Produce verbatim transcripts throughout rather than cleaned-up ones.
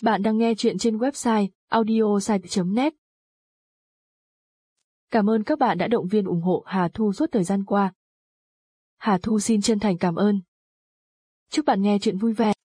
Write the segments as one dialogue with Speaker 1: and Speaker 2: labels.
Speaker 1: Bạn đang nghe chuyện trên website audiosite chấm net. Cảm ơn các bạn đã động viên ủng hộ Hà Thu suốt thời gian qua. Hà Thu xin chân thành cảm ơn. Chúc bạn nghe chuyện vui vẻ.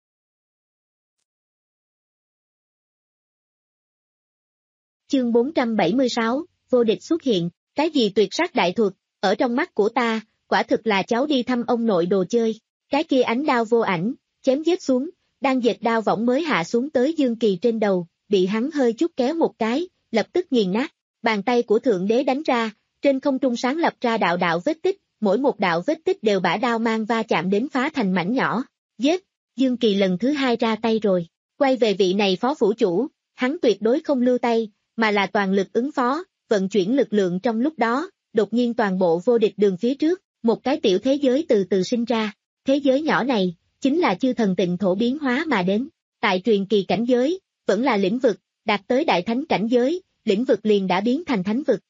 Speaker 2: Chương bốn trăm bảy mươi sáu, vô địch xuất hiện, cái gì tuyệt sát đại thuật, ở trong mắt của ta, quả thực là cháu đi thăm ông nội đồ chơi, cái kia ánh đao vô ảnh, chém giết xuống, đang dệt đao võng mới hạ xuống tới Dương Kỳ trên đầu, bị hắn hơi chút kéo một cái, lập tức nghiền nát, bàn tay của Thượng Đế đánh ra, trên không trung sáng lập ra đạo đạo vết tích, mỗi một đạo vết tích đều bả đao mang va chạm đến phá thành mảnh nhỏ, giết, Dương Kỳ lần thứ hai ra tay rồi, quay về vị này phó phủ chủ, hắn tuyệt đối không lưu tay, mà là toàn lực ứng phó, vận chuyển lực lượng trong lúc đó, đột nhiên toàn bộ vô địch đường phía trước, một cái tiểu thế giới từ từ sinh ra, thế giới nhỏ này, chính là chư thần tịnh thổ biến hóa mà đến, tại truyền kỳ cảnh giới, vẫn là lĩnh vực, đạt tới đại thánh cảnh giới, lĩnh vực liền đã biến thành thánh vực.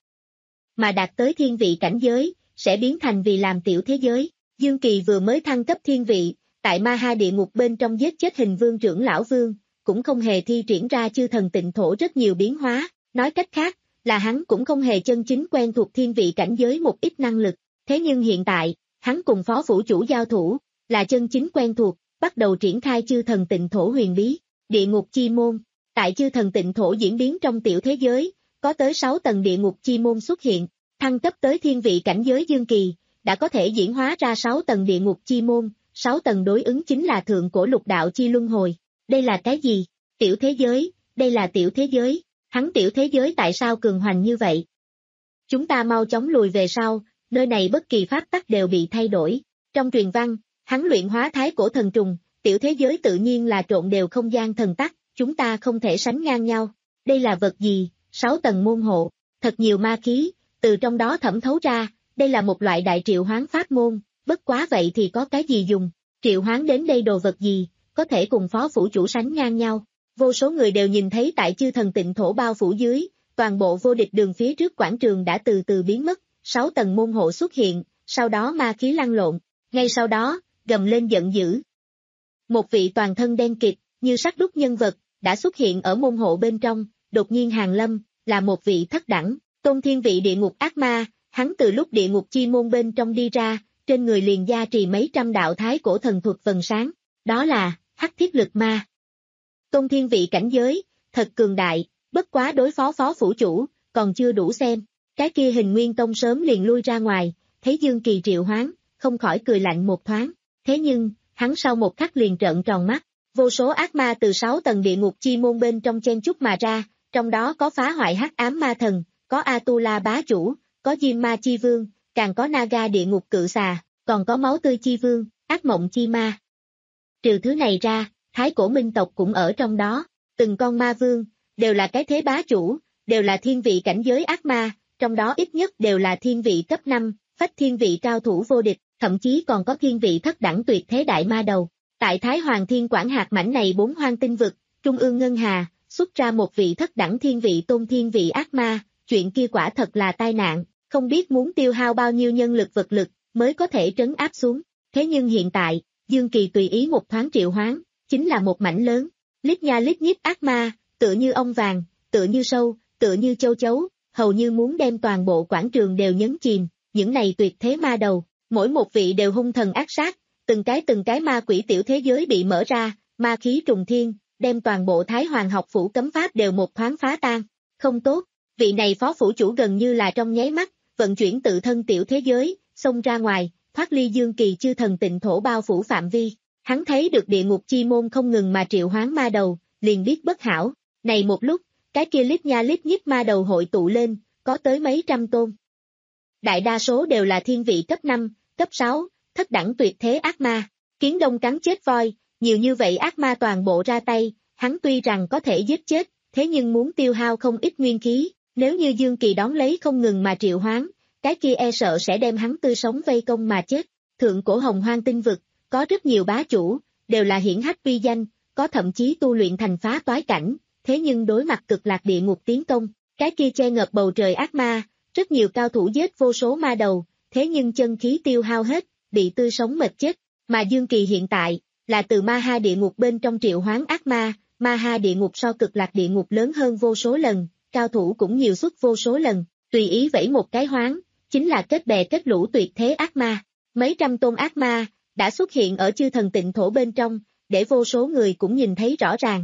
Speaker 2: Mà đạt tới thiên vị cảnh giới, sẽ biến thành vì làm tiểu thế giới, Dương Kỳ vừa mới thăng cấp thiên vị, tại ma ha địa ngục bên trong giết chết hình vương trưởng lão vương, cũng không hề thi triển ra chư thần tịnh thổ rất nhiều biến hóa, nói cách khác, là hắn cũng không hề chân chính quen thuộc thiên vị cảnh giới một ít năng lực, thế nhưng hiện tại, hắn cùng phó phủ chủ giao thủ, là chân chính quen thuộc, bắt đầu triển khai chư thần tịnh thổ huyền bí, địa ngục chi môn, tại chư thần tịnh thổ diễn biến trong tiểu thế giới, có tới sáu tầng địa ngục chi môn xuất hiện, thăng cấp tới thiên vị cảnh giới Dương Kỳ, đã có thể diễn hóa ra sáu tầng địa ngục chi môn, sáu tầng đối ứng chính là thượng cổ lục đạo chi luân hồi, đây là cái gì? Tiểu thế giới, đây là tiểu thế giới, hắn tiểu thế giới tại sao cường hoành như vậy? Chúng ta mau chóng lùi về sau, nơi này bất kỳ pháp tắc đều bị thay đổi, trong truyền văn, hắn luyện hóa thái cổ thần trùng, tiểu thế giới tự nhiên là trộn đều không gian thần tắc, chúng ta không thể sánh ngang nhau, đây là vật gì? Sáu tầng môn hộ, thật nhiều ma khí, từ trong đó thẩm thấu ra, đây là một loại đại triệu hoán pháp môn, bất quá vậy thì có cái gì dùng, triệu hoán đến đây đồ vật gì, có thể cùng phó phủ chủ sánh ngang nhau. Vô số người đều nhìn thấy tại chư thần tịnh thổ bao phủ dưới, toàn bộ vô địch đường phía trước quảng trường đã từ từ biến mất, sáu tầng môn hộ xuất hiện, sau đó ma khí lăn lộn, ngay sau đó, gầm lên giận dữ. Một vị toàn thân đen kịt, như sắt đúc nhân vật, đã xuất hiện ở môn hộ bên trong, đột nhiên hàng lâm, là một vị thất đẳng, tôn thiên vị địa ngục ác ma, hắn từ lúc địa ngục chi môn bên trong đi ra, trên người liền gia trì mấy trăm đạo thái cổ thần thuật vần sáng, đó là, hắc thiết lực ma. Tôn thiên vị cảnh giới, thật cường đại, bất quá đối phó phó phủ chủ, còn chưa đủ xem, cái kia hình nguyên tông sớm liền lui ra ngoài, thấy Dương Kỳ triệu hoán, không khỏi cười lạnh một thoáng, thế nhưng, hắn sau một khắc liền trợn tròn mắt, vô số ác ma từ sáu tầng địa ngục chi môn bên trong chen chúc mà ra, trong đó có phá hoại hắc ám ma thần, có Atula bá chủ, có Diêm ma chi vương, càng có Naga địa ngục cự xà, còn có máu tươi chi vương, ác mộng chi ma. Trừ thứ này ra, thái cổ minh tộc cũng ở trong đó, từng con ma vương, đều là cái thế bá chủ, đều là thiên vị cảnh giới ác ma, trong đó ít nhất đều là thiên vị cấp năm, phách thiên vị cao thủ vô địch, thậm chí còn có thiên vị thất đẳng tuyệt thế đại ma đầu. Tại Thái Hoàng Thiên Quản hạt mảnh này bốn hoang tinh vực, Trung ương Ngân Hà, xuất ra một vị thất đẳng thiên vị tôn thiên vị ác ma, chuyện kia quả thật là tai nạn, không biết muốn tiêu hao bao nhiêu nhân lực vật lực, mới có thể trấn áp xuống. Thế nhưng hiện tại, Dương Kỳ tùy ý một thoáng triệu hoán, chính là một mảnh lớn, lít nha lít nhít ác ma, tựa như ong vàng, tựa như sâu, tựa như châu chấu, hầu như muốn đem toàn bộ quảng trường đều nhấn chìm, những này tuyệt thế ma đầu, mỗi một vị đều hung thần ác sát, từng cái từng cái ma quỷ tiểu thế giới bị mở ra, ma khí trùng thiên, đem toàn bộ Thái Hoàng học phủ cấm pháp đều một thoáng phá tan, không tốt, vị này phó phủ chủ gần như là trong nháy mắt, vận chuyển tự thân tiểu thế giới, xông ra ngoài, thoát ly Dương Kỳ chư thần tịnh thổ bao phủ phạm vi, hắn thấy được địa ngục chi môn không ngừng mà triệu hoán ma đầu, liền biết bất hảo, này một lúc, cái kia lít nha lít nhít ma đầu hội tụ lên, có tới mấy trăm tôn. Đại đa số đều là thiên vị cấp năm, cấp sáu, thất đẳng tuyệt thế ác ma, kiến đông cắn chết voi, nhiều như vậy ác ma toàn bộ ra tay, hắn tuy rằng có thể giết chết, thế nhưng muốn tiêu hao không ít nguyên khí, nếu như Dương Kỳ đón lấy không ngừng mà triệu hoán, cái kia e sợ sẽ đem hắn tươi sống vây công mà chết. Thượng cổ hồng hoang tinh vực, có rất nhiều bá chủ, đều là hiển hách uy danh, có thậm chí tu luyện thành phá toái cảnh, thế nhưng đối mặt cực lạc địa ngục tiến công, cái kia che ngập bầu trời ác ma, rất nhiều cao thủ giết vô số ma đầu, thế nhưng chân khí tiêu hao hết, bị tươi sống mệt chết, mà Dương Kỳ hiện tại, là từ ma ha địa ngục bên trong triệu hoán ác ma, Ma Ha địa ngục so Cực Lạc địa ngục lớn hơn vô số lần, cao thủ cũng nhiều suất vô số lần, tùy ý vẫy một cái hoáng, chính là kết bè kết lũ tuyệt thế ác ma. Mấy trăm tôn ác ma đã xuất hiện ở chư thần tịnh thổ bên trong, để vô số người cũng nhìn thấy rõ ràng.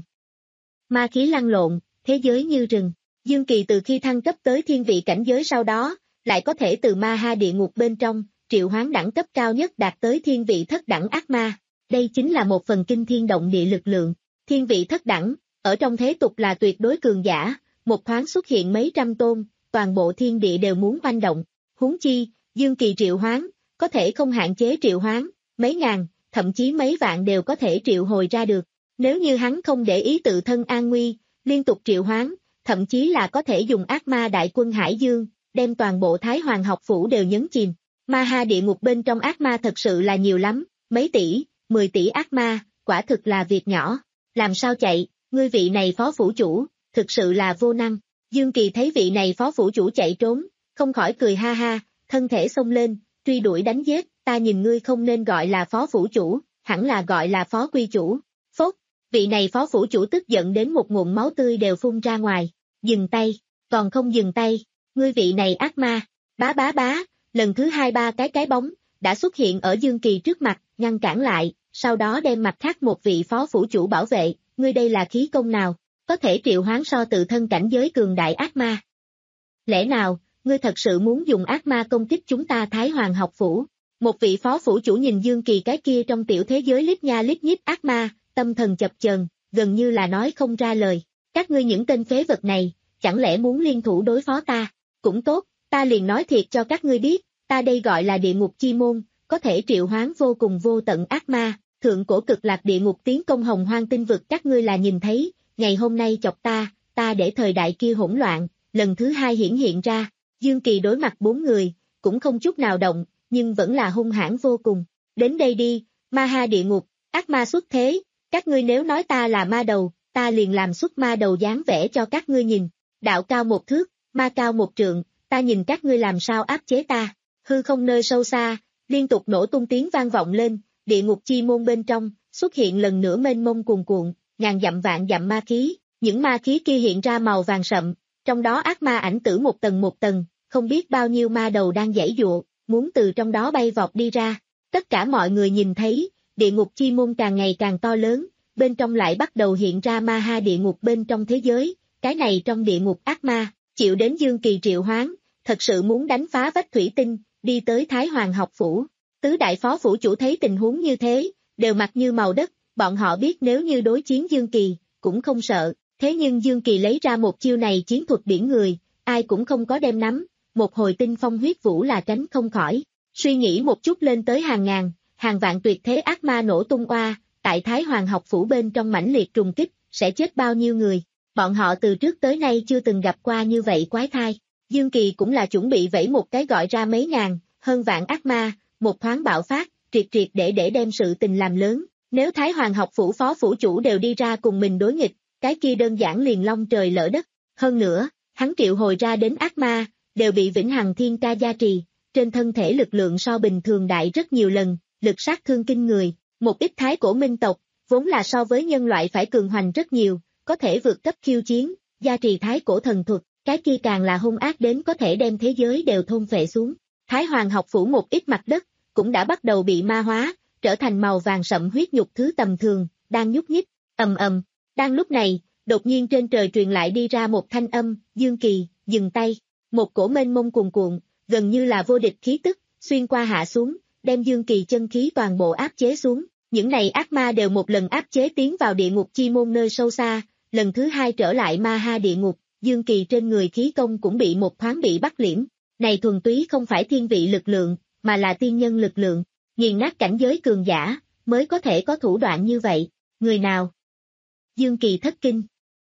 Speaker 2: Ma khí lăn lộn, thế giới như rừng. Dương Kỳ từ khi thăng cấp tới thiên vị cảnh giới sau đó, lại có thể từ Ma Ha địa ngục bên trong, triệu hoán đẳng cấp cao nhất đạt tới thiên vị thất đẳng ác ma. Đây chính là một phần kinh thiên động địa lực lượng. Thiên vị thất đẳng, ở trong thế tục là tuyệt đối cường giả, một thoáng xuất hiện mấy trăm tôn, toàn bộ thiên địa đều muốn oanh động. Huống chi, Dương Kỳ triệu hoán, có thể không hạn chế triệu hoán, mấy ngàn, thậm chí mấy vạn đều có thể triệu hồi ra được. Nếu như hắn không để ý tự thân an nguy, liên tục triệu hoán, thậm chí là có thể dùng ác ma đại quân Hải Dương, đem toàn bộ Thái Hoàng học phủ đều nhấn chìm. Ma Ha địa ngục bên trong ác ma thật sự là nhiều lắm, mấy tỷ, mười tỷ ác ma, quả thực là việc nhỏ. Làm sao chạy, ngươi vị này phó phủ chủ, thực sự là vô năng. Dương Kỳ thấy vị này phó phủ chủ chạy trốn, không khỏi cười ha ha, thân thể xông lên, truy đuổi đánh giết, ta nhìn ngươi không nên gọi là phó phủ chủ, hẳn là gọi là phó quy chủ. Phốt, vị này phó phủ chủ tức giận đến một ngụm máu tươi đều phun ra ngoài, dừng tay, còn không dừng tay, ngươi vị này ác ma, bá bá bá, lần thứ hai ba cái cái bóng, đã xuất hiện ở Dương Kỳ trước mặt, ngăn cản lại, sau đó đem mặt khác một vị phó phủ chủ bảo vệ, ngươi đây là khí công nào, có thể triệu hoán so tự thân cảnh giới cường đại ác ma. Lẽ nào, ngươi thật sự muốn dùng ác ma công kích chúng ta Thái Hoàng học phủ? Một vị phó phủ chủ nhìn Dương Kỳ cái kia trong tiểu thế giới lít nha lít nhít ác ma, tâm thần chập chờn, gần như là nói không ra lời. Các ngươi những tên phế vật này, chẳng lẽ muốn liên thủ đối phó ta? Cũng tốt, ta liền nói thiệt cho các ngươi biết, ta đây gọi là địa ngục chi môn, có thể triệu hoán vô cùng vô tận ác ma, thượng cổ Cực Lạc địa ngục tiến công hồng hoang tinh vực các ngươi là nhìn thấy, ngày hôm nay chọc ta, ta để thời đại kia hỗn loạn, lần thứ hai hiển hiện ra. Dương Kỳ đối mặt bốn người, cũng không chút nào động, nhưng vẫn là hung hãn vô cùng. Đến đây đi, Ma Ha địa ngục, ác ma xuất thế, các ngươi nếu nói ta là ma đầu, ta liền làm xuất ma đầu dáng vẻ cho các ngươi nhìn. Đạo cao một thước, ma cao một trượng, ta nhìn các ngươi làm sao áp chế ta. Hư không nơi sâu xa, liên tục nổ tung tiếng vang vọng lên, địa ngục chi môn bên trong, xuất hiện lần nữa mênh mông cuồn cuộn, ngàn dặm vạn dặm ma khí, những ma khí kia hiện ra màu vàng sậm, trong đó ác ma ảnh tử một tầng một tầng, không biết bao nhiêu ma đầu đang giãy giụa, muốn từ trong đó bay vọt đi ra. Tất cả mọi người nhìn thấy, địa ngục chi môn càng ngày càng to lớn, bên trong lại bắt đầu hiện ra Ma Ha địa ngục bên trong thế giới, cái này trong địa ngục ác ma, chịu đến Dương Kỳ triệu hoán, thật sự muốn đánh phá vách thủy tinh, đi tới Thái Hoàng học phủ. Tứ đại phó phủ chủ thấy tình huống như thế, đều mặt như màu đất, bọn họ biết nếu như đối chiến Dương Kỳ, cũng không sợ, thế nhưng Dương Kỳ lấy ra một chiêu này chiến thuật biển người, ai cũng không có đem nắm, một hồi tinh phong huyết vũ là tránh không khỏi. Suy nghĩ một chút lên tới hàng ngàn, hàng vạn tuyệt thế ác ma nổ tung oa, tại Thái Hoàng học phủ bên trong mãnh liệt trùng kích, sẽ chết bao nhiêu người. Bọn họ từ trước tới nay chưa từng gặp qua như vậy quái thai. Dương Kỳ cũng là chuẩn bị vẫy một cái gọi ra mấy ngàn, hơn vạn ác ma, một thoáng bạo phát, triệt triệt để để đem sự tình làm lớn. Nếu Thái Hoàng học phủ phó phủ chủ đều đi ra cùng mình đối nghịch, cái kia đơn giản liền long trời lỡ đất. Hơn nữa, hắn triệu hồi ra đến ác ma, đều bị vĩnh hằng thiên ca gia trì, trên thân thể lực lượng so bình thường đại rất nhiều lần, lực sát thương kinh người. Một ít thái cổ minh tộc, vốn là so với nhân loại phải cường hoành rất nhiều, có thể vượt cấp khiêu chiến, gia trì thái cổ thần thuật, cái kia càng là hung ác đến có thể đem thế giới đều thôn phệ xuống. Thái Hoàng học phủ một ít mặt đất, cũng đã bắt đầu bị ma hóa, trở thành màu vàng sậm huyết nhục thứ tầm thường, đang nhúc nhích, ầm ầm. Đang lúc này, đột nhiên trên trời truyền lại đi ra một thanh âm, Dương Kỳ, dừng tay. Một cổ mênh mông cuồn cuộn, gần như là vô địch khí tức, xuyên qua hạ xuống, đem Dương Kỳ chân khí toàn bộ áp chế xuống. Những này ác ma đều một lần áp chế tiến vào địa ngục chi môn nơi sâu xa, lần thứ hai trở lại Ma Ha địa ngục, Dương Kỳ trên người khí công cũng bị một thoáng bị bắt liễm. Này thuần túy không phải thiên vị lực lượng, mà là tiên nhân lực lượng, nghiền nát cảnh giới cường giả, mới có thể có thủ đoạn như vậy. Người nào? Dương Kỳ thất kinh.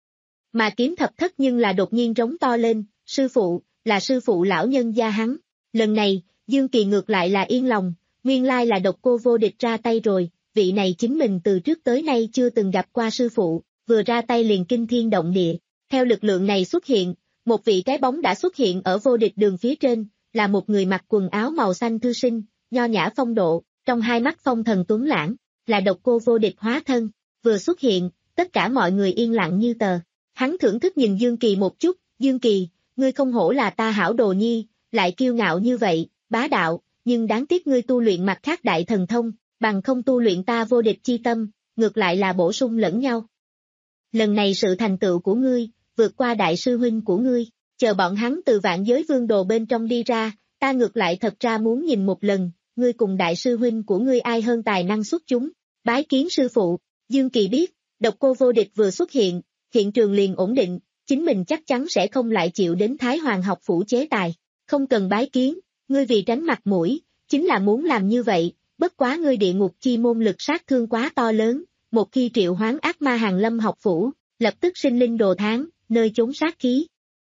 Speaker 2: Mà kiếm thập thất nhưng là đột nhiên rống to lên, sư phụ, là sư phụ lão nhân gia hắn. Lần này, Dương Kỳ ngược lại là yên lòng, nguyên lai là độc cô vô địch ra tay rồi, vị này chính mình từ trước tới nay chưa từng gặp qua sư phụ, vừa ra tay liền kinh thiên động địa. Theo lực lượng này xuất hiện, một vị cái bóng đã xuất hiện ở vô địch đường phía trên, là một người mặc quần áo màu xanh thư sinh, nho nhã phong độ, trong hai mắt phong thần tuấn lãng, là độc cô vô địch hóa thân, vừa xuất hiện, tất cả mọi người yên lặng như tờ. Hắn thưởng thức nhìn Dương Kỳ một chút, Dương Kỳ, ngươi không hổ là ta hảo đồ nhi, lại kiêu ngạo như vậy, bá đạo, nhưng đáng tiếc ngươi tu luyện mặt khác đại thần thông, bằng không tu luyện ta vô địch chi tâm, ngược lại là bổ sung lẫn nhau. Lần này sự thành tựu của ngươi, vượt qua đại sư huynh của ngươi, chờ bọn hắn từ vạn giới vương đồ bên trong đi ra, ta ngược lại thật ra muốn nhìn một lần, ngươi cùng đại sư huynh của ngươi ai hơn tài năng xuất chúng, bái kiến sư phụ, Dương Kỳ biết, độc cô vô địch vừa xuất hiện, hiện trường liền ổn định, chính mình chắc chắn sẽ không lại chịu đến Thái Hoàng học phủ chế tài, không cần bái kiến, ngươi vì tránh mặt mũi, chính là muốn làm như vậy, bất quá ngươi địa ngục chi môn lực sát thương quá to lớn, một khi triệu hoán ác ma hàng lâm học phủ, lập tức sinh linh đồ tháng, nơi chốn sát khí.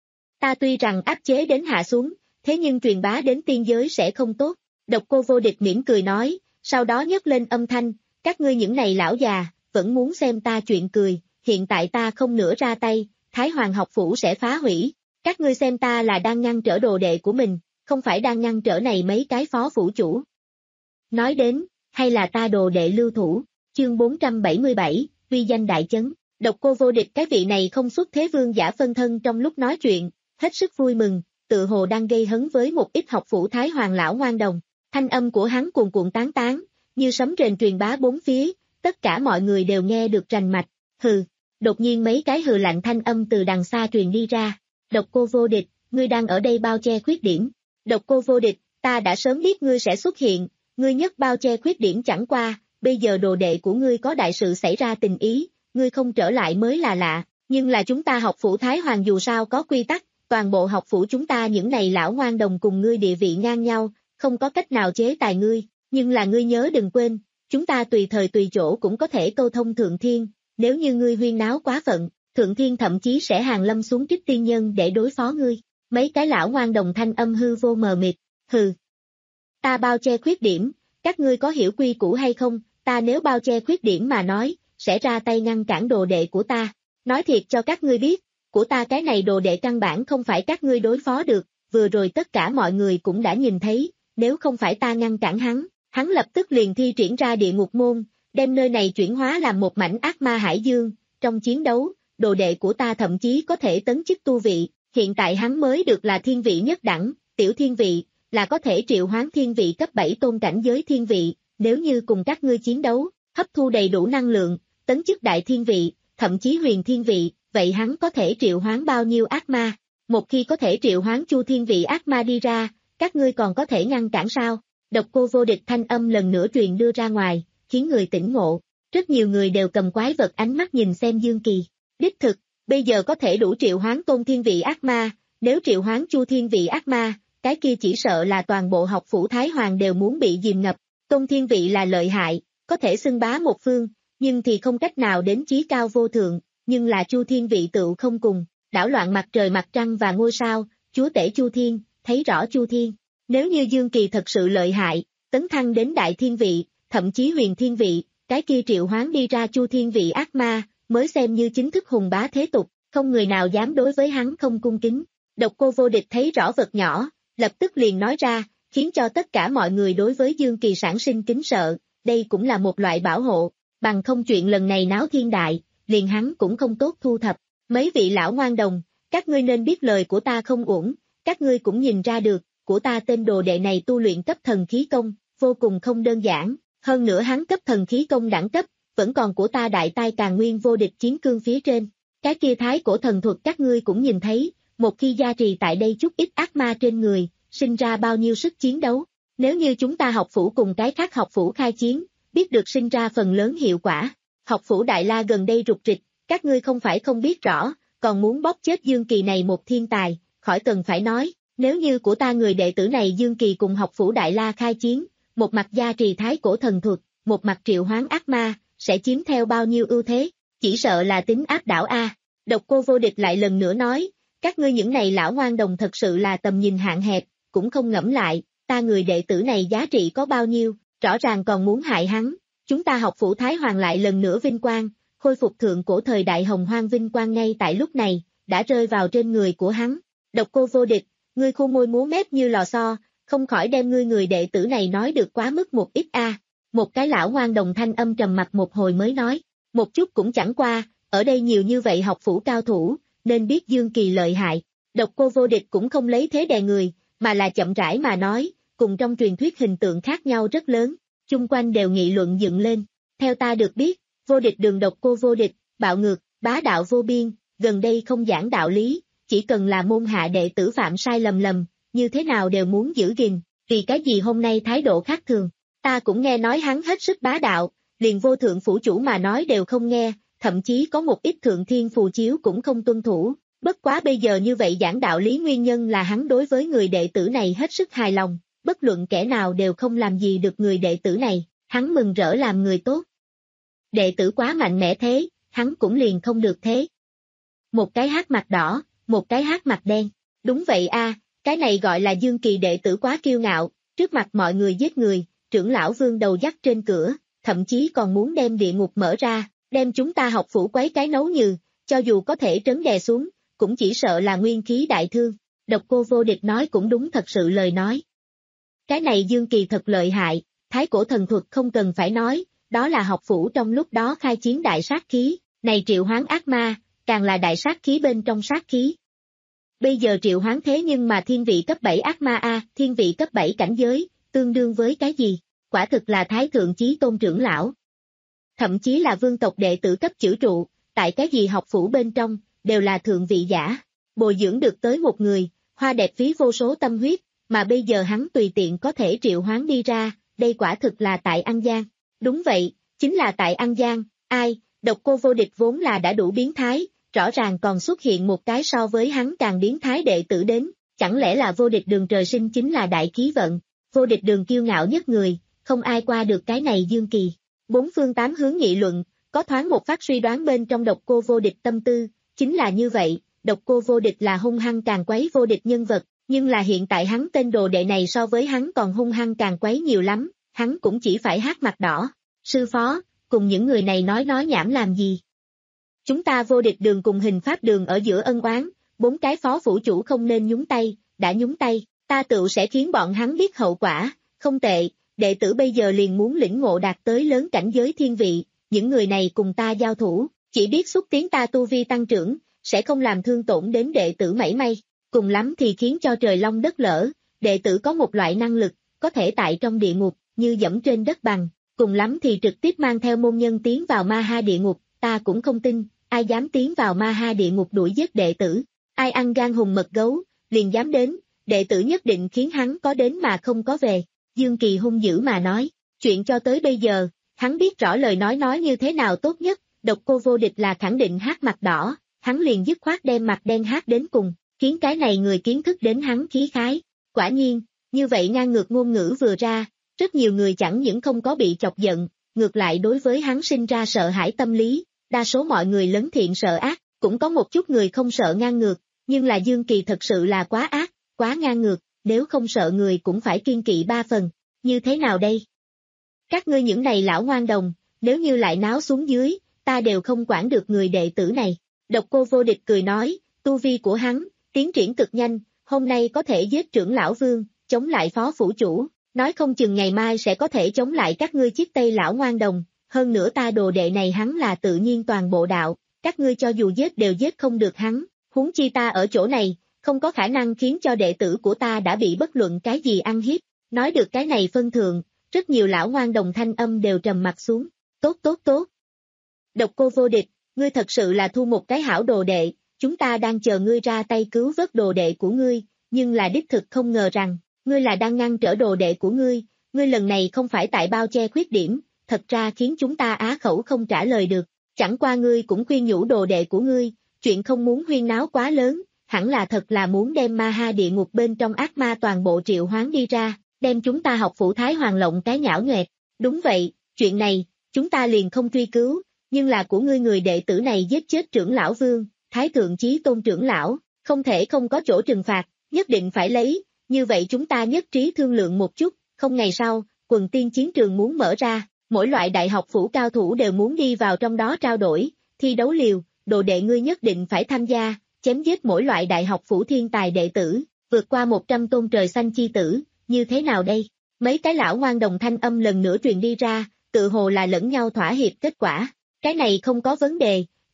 Speaker 2: Ta tuy rằng áp chế đến hạ xuống, thế nhưng truyền bá đến tiên giới sẽ không tốt, độc cô vô địch mỉm cười nói, sau đó nhấc lên âm thanh, các ngươi những này lão già, vẫn muốn xem ta chuyện cười, hiện tại ta không nữa ra tay, Thái Hoàng học phủ sẽ phá hủy, các ngươi xem ta là đang ngăn trở đồ đệ của mình, không phải đang ngăn trở này mấy cái phó phủ chủ. Nói đến, hay là ta đồ đệ lưu thủ, chương bốn trăm bảy mươi bảy, uy danh đại chấn, độc cô vô địch cái vị này không xuất thế vương giả phân thân trong lúc nói chuyện, hết sức vui mừng, tự hồ đang gây hấn với một ít học phủ Thái Hoàng lão ngoan đồng, thanh âm của hắn cuồn cuộn tán tán, như sấm rền truyền bá bốn phía, tất cả mọi người đều nghe được rành mạch, hừ, đột nhiên mấy cái hừ lạnh thanh âm từ đằng xa truyền đi ra, độc cô vô địch, ngươi đang ở đây bao che khuyết điểm, độc cô vô địch, ta đã sớm biết ngươi sẽ xuất hiện, ngươi nhất bao che khuyết điểm chẳng qua, bây giờ đồ đệ của ngươi có đại sự xảy ra tình ý, ngươi không trở lại mới là lạ, nhưng là chúng ta học phủ Thái Hoàng dù sao có quy tắc, toàn bộ học phủ chúng ta những này lão ngoan đồng cùng ngươi địa vị ngang nhau, không có cách nào chế tài ngươi, nhưng là ngươi nhớ đừng quên, chúng ta tùy thời tùy chỗ cũng có thể câu thông Thượng Thiên, nếu như ngươi huyên náo quá phận, Thượng Thiên thậm chí sẽ hàng lâm xuống trích tiên nhân để đối phó ngươi, mấy cái lão ngoan đồng thanh âm hư vô mờ mịt, hừ. Ta bao che khuyết điểm, các ngươi có hiểu quy củ hay không, ta nếu bao che khuyết điểm mà nói, sẽ ra tay ngăn cản đồ đệ của ta, nói thiệt cho các ngươi biết, của ta cái này đồ đệ căn bản không phải các ngươi đối phó được, vừa rồi tất cả mọi người cũng đã nhìn thấy, nếu không phải ta ngăn cản hắn, hắn lập tức liền thi triển ra địa ngục môn, đem nơi này chuyển hóa làm một mảnh ác ma hải dương, trong chiến đấu, đồ đệ của ta thậm chí có thể tấn chức tu vị, hiện tại hắn mới được là thiên vị nhất đẳng, tiểu thiên vị, là có thể triệu hoán thiên vị cấp bảy tôn cảnh giới thiên vị, nếu như cùng các ngươi chiến đấu, hấp thu đầy đủ năng lượng, tấn chức đại thiên vị, thậm chí huyền thiên vị, vậy hắn có thể triệu hoán bao nhiêu ác ma, một khi có thể triệu hoán chu thiên vị ác ma đi ra, các ngươi còn có thể ngăn cản sao, độc cô vô địch thanh âm lần nữa truyền đưa ra ngoài, khiến người tỉnh ngộ, rất nhiều người đều cầm quái vật ánh mắt nhìn xem Dương Kỳ, đích thực, bây giờ có thể đủ triệu hoán tôn thiên vị ác ma, nếu triệu hoán chu thiên vị ác ma, cái kia chỉ sợ là toàn bộ học phủ Thái Hoàng đều muốn bị dìm ngập, tôn thiên vị là lợi hại, có thể xưng bá một phương, nhưng thì không cách nào đến chí cao vô thượng, nhưng là chu thiên vị tựu không cùng, đảo loạn mặt trời mặt trăng và ngôi sao, chúa tể chu thiên, thấy rõ chu thiên, nếu như Dương Kỳ thật sự lợi hại, tấn thăng đến đại thiên vị, thậm chí huyền thiên vị, cái kia triệu hoán đi ra chu thiên vị ác ma, mới xem như chính thức hùng bá thế tục, không người nào dám đối với hắn không cung kính, độc cô vô địch thấy rõ vật nhỏ, lập tức liền nói ra, khiến cho tất cả mọi người đối với Dương Kỳ sản sinh kính sợ, đây cũng là một loại bảo hộ, bằng không chuyện lần này náo thiên đại, liền hắn cũng không tốt thu thập, mấy vị lão ngoan đồng, các ngươi nên biết lời của ta không uổng, các ngươi cũng nhìn ra được, của ta tên đồ đệ này tu luyện cấp thần khí công, vô cùng không đơn giản, hơn nữa hắn cấp thần khí công đẳng cấp, vẫn còn của ta đại tai càn nguyên vô địch chiến cương phía trên, cái kia thái cổ thần thuật các ngươi cũng nhìn thấy, một khi gia trì tại đây chút ít ác ma trên người, sinh ra bao nhiêu sức chiến đấu, nếu như chúng ta học phủ cùng cái khác học phủ khai chiến, biết được sinh ra phần lớn hiệu quả, học phủ Đại La gần đây rục rịch, các ngươi không phải không biết rõ, còn muốn bóp chết Dương Kỳ này một thiên tài, khỏi cần phải nói, nếu như của ta người đệ tử này Dương Kỳ cùng học phủ Đại La khai chiến, một mặt gia trì thái cổ thần thuật, một mặt triệu hoán ác ma, sẽ chiếm theo bao nhiêu ưu thế, chỉ sợ là tính áp đảo a. Độc cô vô địch lại lần nữa nói, các ngươi những này lão ngoan đồng thật sự là tầm nhìn hạn hẹp, cũng không ngẫm lại, ta người đệ tử này giá trị có bao nhiêu, rõ ràng còn muốn hại hắn, chúng ta học phủ Thái Hoàng lại lần nữa vinh quang, khôi phục thượng cổ thời đại hồng hoang vinh quang ngay tại lúc này, đã rơi vào trên người của hắn. Độc cô vô địch, ngươi khu môi múa mép như lò xo, không khỏi đem ngươi người đệ tử này nói được quá mức một ít a. Một cái lão ngoan đồng thanh âm trầm mặt một hồi mới nói, một chút cũng chẳng qua, ở đây nhiều như vậy học phủ cao thủ, nên biết Dương Kỳ lợi hại. Độc Cô Vô Địch cũng không lấy thế đè người, mà là chậm rãi mà nói, cùng trong truyền thuyết hình tượng khác nhau rất lớn, chung quanh đều nghị luận dựng lên. Theo ta được biết, Vô Địch Đường Độc Cô Vô Địch, bạo ngược, bá đạo vô biên, gần đây không giảng đạo lý, chỉ cần là môn hạ đệ tử phạm sai lầm lầm, như thế nào đều muốn giữ gìn, vì cái gì hôm nay thái độ khác thường. Ta cũng nghe nói hắn hết sức bá đạo, liền vô thượng phủ chủ mà nói đều không nghe, thậm chí có một ít thượng thiên phù chiếu cũng không tuân thủ. Bất quá bây giờ như vậy giảng đạo lý nguyên nhân là hắn đối với người đệ tử này hết sức hài lòng, bất luận kẻ nào đều không làm gì được người đệ tử này, hắn mừng rỡ làm người tốt. Đệ tử quá mạnh mẽ thế, hắn cũng liền không được thế. Một cái hát mặt đỏ, một cái hát mặt đen, đúng vậy a, cái này gọi là Dương Kỳ đệ tử quá kiêu ngạo, trước mặt mọi người giết người, trưởng lão Vương đầu dắt trên cửa, thậm chí còn muốn đem địa ngục mở ra, đem chúng ta học phủ quấy cái nấu nhừ, cho dù có thể trấn đè xuống, cũng chỉ sợ là nguyên khí đại thương. Độc Cô Vô Địch nói cũng đúng thật sự lời nói. Cái này Dương Kỳ thật lợi hại, thái cổ thần thuật không cần phải nói, đó là học phủ trong lúc đó khai chiến đại sát khí, này triệu hoán ác ma, càng là đại sát khí bên trong sát khí. Bây giờ triệu hoán thế nhưng mà thiên vị cấp bảy ác ma A, thiên vị cấp bảy cảnh giới, tương đương với cái gì? Quả thực là thái thượng chí tôn trưởng lão. Thậm chí là vương tộc đệ tử cấp chữ trụ, tại cái gì học phủ bên trong, đều là thượng vị giả. Bồi dưỡng được tới một người, hoa đẹp phí vô số tâm huyết, mà bây giờ hắn tùy tiện có thể triệu hoán đi ra, đây quả thực là tại An Giang. Đúng vậy, chính là tại An Giang, ai, Độc Cô Vô Địch vốn là đã đủ biến thái, rõ ràng còn xuất hiện một cái so với hắn càng biến thái đệ tử đến, chẳng lẽ là Vô Địch Đường trời sinh chính là đại khí vận, Vô Địch Đường kiêu ngạo nhất người, không ai qua được cái này Dương Kỳ. Bốn phương tám hướng nghị luận, có thoáng một phát suy đoán bên trong Độc Cô Vô Địch tâm tư, chính là như vậy, Độc Cô Vô Địch là hung hăng càng quấy vô địch nhân vật, nhưng là hiện tại hắn tên đồ đệ này so với hắn còn hung hăng càng quấy nhiều lắm, hắn cũng chỉ phải hát mặt đỏ. Sư phó, cùng những người này nói nói nhảm làm gì? Chúng ta Vô Địch Đường cùng Hình Pháp Đường ở giữa ân oán, bốn cái phó phủ chủ không nên nhúng tay, đã nhúng tay, ta tự sẽ khiến bọn hắn biết hậu quả, không tệ, đệ tử bây giờ liền muốn lĩnh ngộ đạt tới lớn cảnh giới thiên vị, những người này cùng ta giao thủ, chỉ biết xúc tiến ta tu vi tăng trưởng, sẽ không làm thương tổn đến đệ tử mảy may, cùng lắm thì khiến cho trời long đất lở, đệ tử có một loại năng lực, có thể tại trong địa ngục, như dẫm trên đất bằng, cùng lắm thì trực tiếp mang theo môn nhân tiến vào ma ha địa ngục, ta cũng không tin, ai dám tiến vào ma ha địa ngục đuổi giết đệ tử, ai ăn gan hùng mật gấu, liền dám đến, đệ tử nhất định khiến hắn có đến mà không có về. Dương Kỳ hung dữ mà nói, chuyện cho tới bây giờ, hắn biết rõ lời nói nói như thế nào tốt nhất, Độc Cô Vô Địch là khẳng định hát mặt đỏ, hắn liền dứt khoát đem mặt đen hát đến cùng, khiến cái này người kiến thức đến hắn khí khái. Quả nhiên, như vậy ngang ngược ngôn ngữ vừa ra, rất nhiều người chẳng những không có bị chọc giận, ngược lại đối với hắn sinh ra sợ hãi tâm lý, đa số mọi người lấn thiện sợ ác, cũng có một chút người không sợ ngang ngược, nhưng là Dương Kỳ thật sự là quá ác, quá ngang ngược, nếu không sợ người cũng phải kiên kỵ ba phần, như thế nào đây? Các ngươi những này lão ngoan đồng, nếu như lại náo xuống dưới, ta đều không quản được người đệ tử này. Độc Cô Vô Địch cười nói, tu vi của hắn, tiến triển cực nhanh, hôm nay có thể giết trưởng lão Vương, chống lại phó phủ chủ, nói không chừng ngày mai sẽ có thể chống lại các ngươi chiếc tây lão ngoan đồng, hơn nữa ta đồ đệ này hắn là tự nhiên toàn bộ đạo, các ngươi cho dù giết đều giết không được hắn, huống chi ta ở chỗ này, không có khả năng khiến cho đệ tử của ta đã bị bất luận cái gì ăn hiếp, nói được cái này phân thượng, rất nhiều lão ngoan đồng thanh âm đều trầm mặt xuống, tốt tốt tốt. Độc Cô Vô Địch, ngươi thật sự là thu một cái hảo đồ đệ, chúng ta đang chờ ngươi ra tay cứu vớt đồ đệ của ngươi, nhưng là đích thực không ngờ rằng, ngươi là đang ngăn trở đồ đệ của ngươi, ngươi lần này không phải tại bao che khuyết điểm, thật ra khiến chúng ta á khẩu không trả lời được, chẳng qua ngươi cũng khuyên nhủ đồ đệ của ngươi, chuyện không muốn huyên náo quá lớn, hẳn là thật là muốn đem ma ha địa ngục bên trong ác ma toàn bộ triệu hoán đi ra, đem chúng ta học phủ Thái Hoàng lộng cái nhão nhoẹt, đúng vậy, chuyện này, chúng ta liền không truy cứu, nhưng là của ngươi người đệ tử này giết chết trưởng lão Vương, Thái Thượng Chí Tôn trưởng lão, không thể không có chỗ trừng phạt, nhất định phải lấy, như vậy chúng ta nhất trí thương lượng một chút, không ngày sau, quần tiên chiến trường muốn mở ra, mỗi loại đại học phủ cao thủ đều muốn đi vào trong đó trao đổi, thi đấu liều, đồ đệ ngươi nhất định phải tham gia, chém giết mỗi loại đại học phủ thiên tài đệ tử, vượt qua một trăm tôn trời xanh chi tử, như thế nào đây? Mấy cái lão ngoan đồng thanh âm lần nữa truyền đi ra, tự hồ là lẫn nhau thỏa hiệp kết quả, cái này không có vấn đề,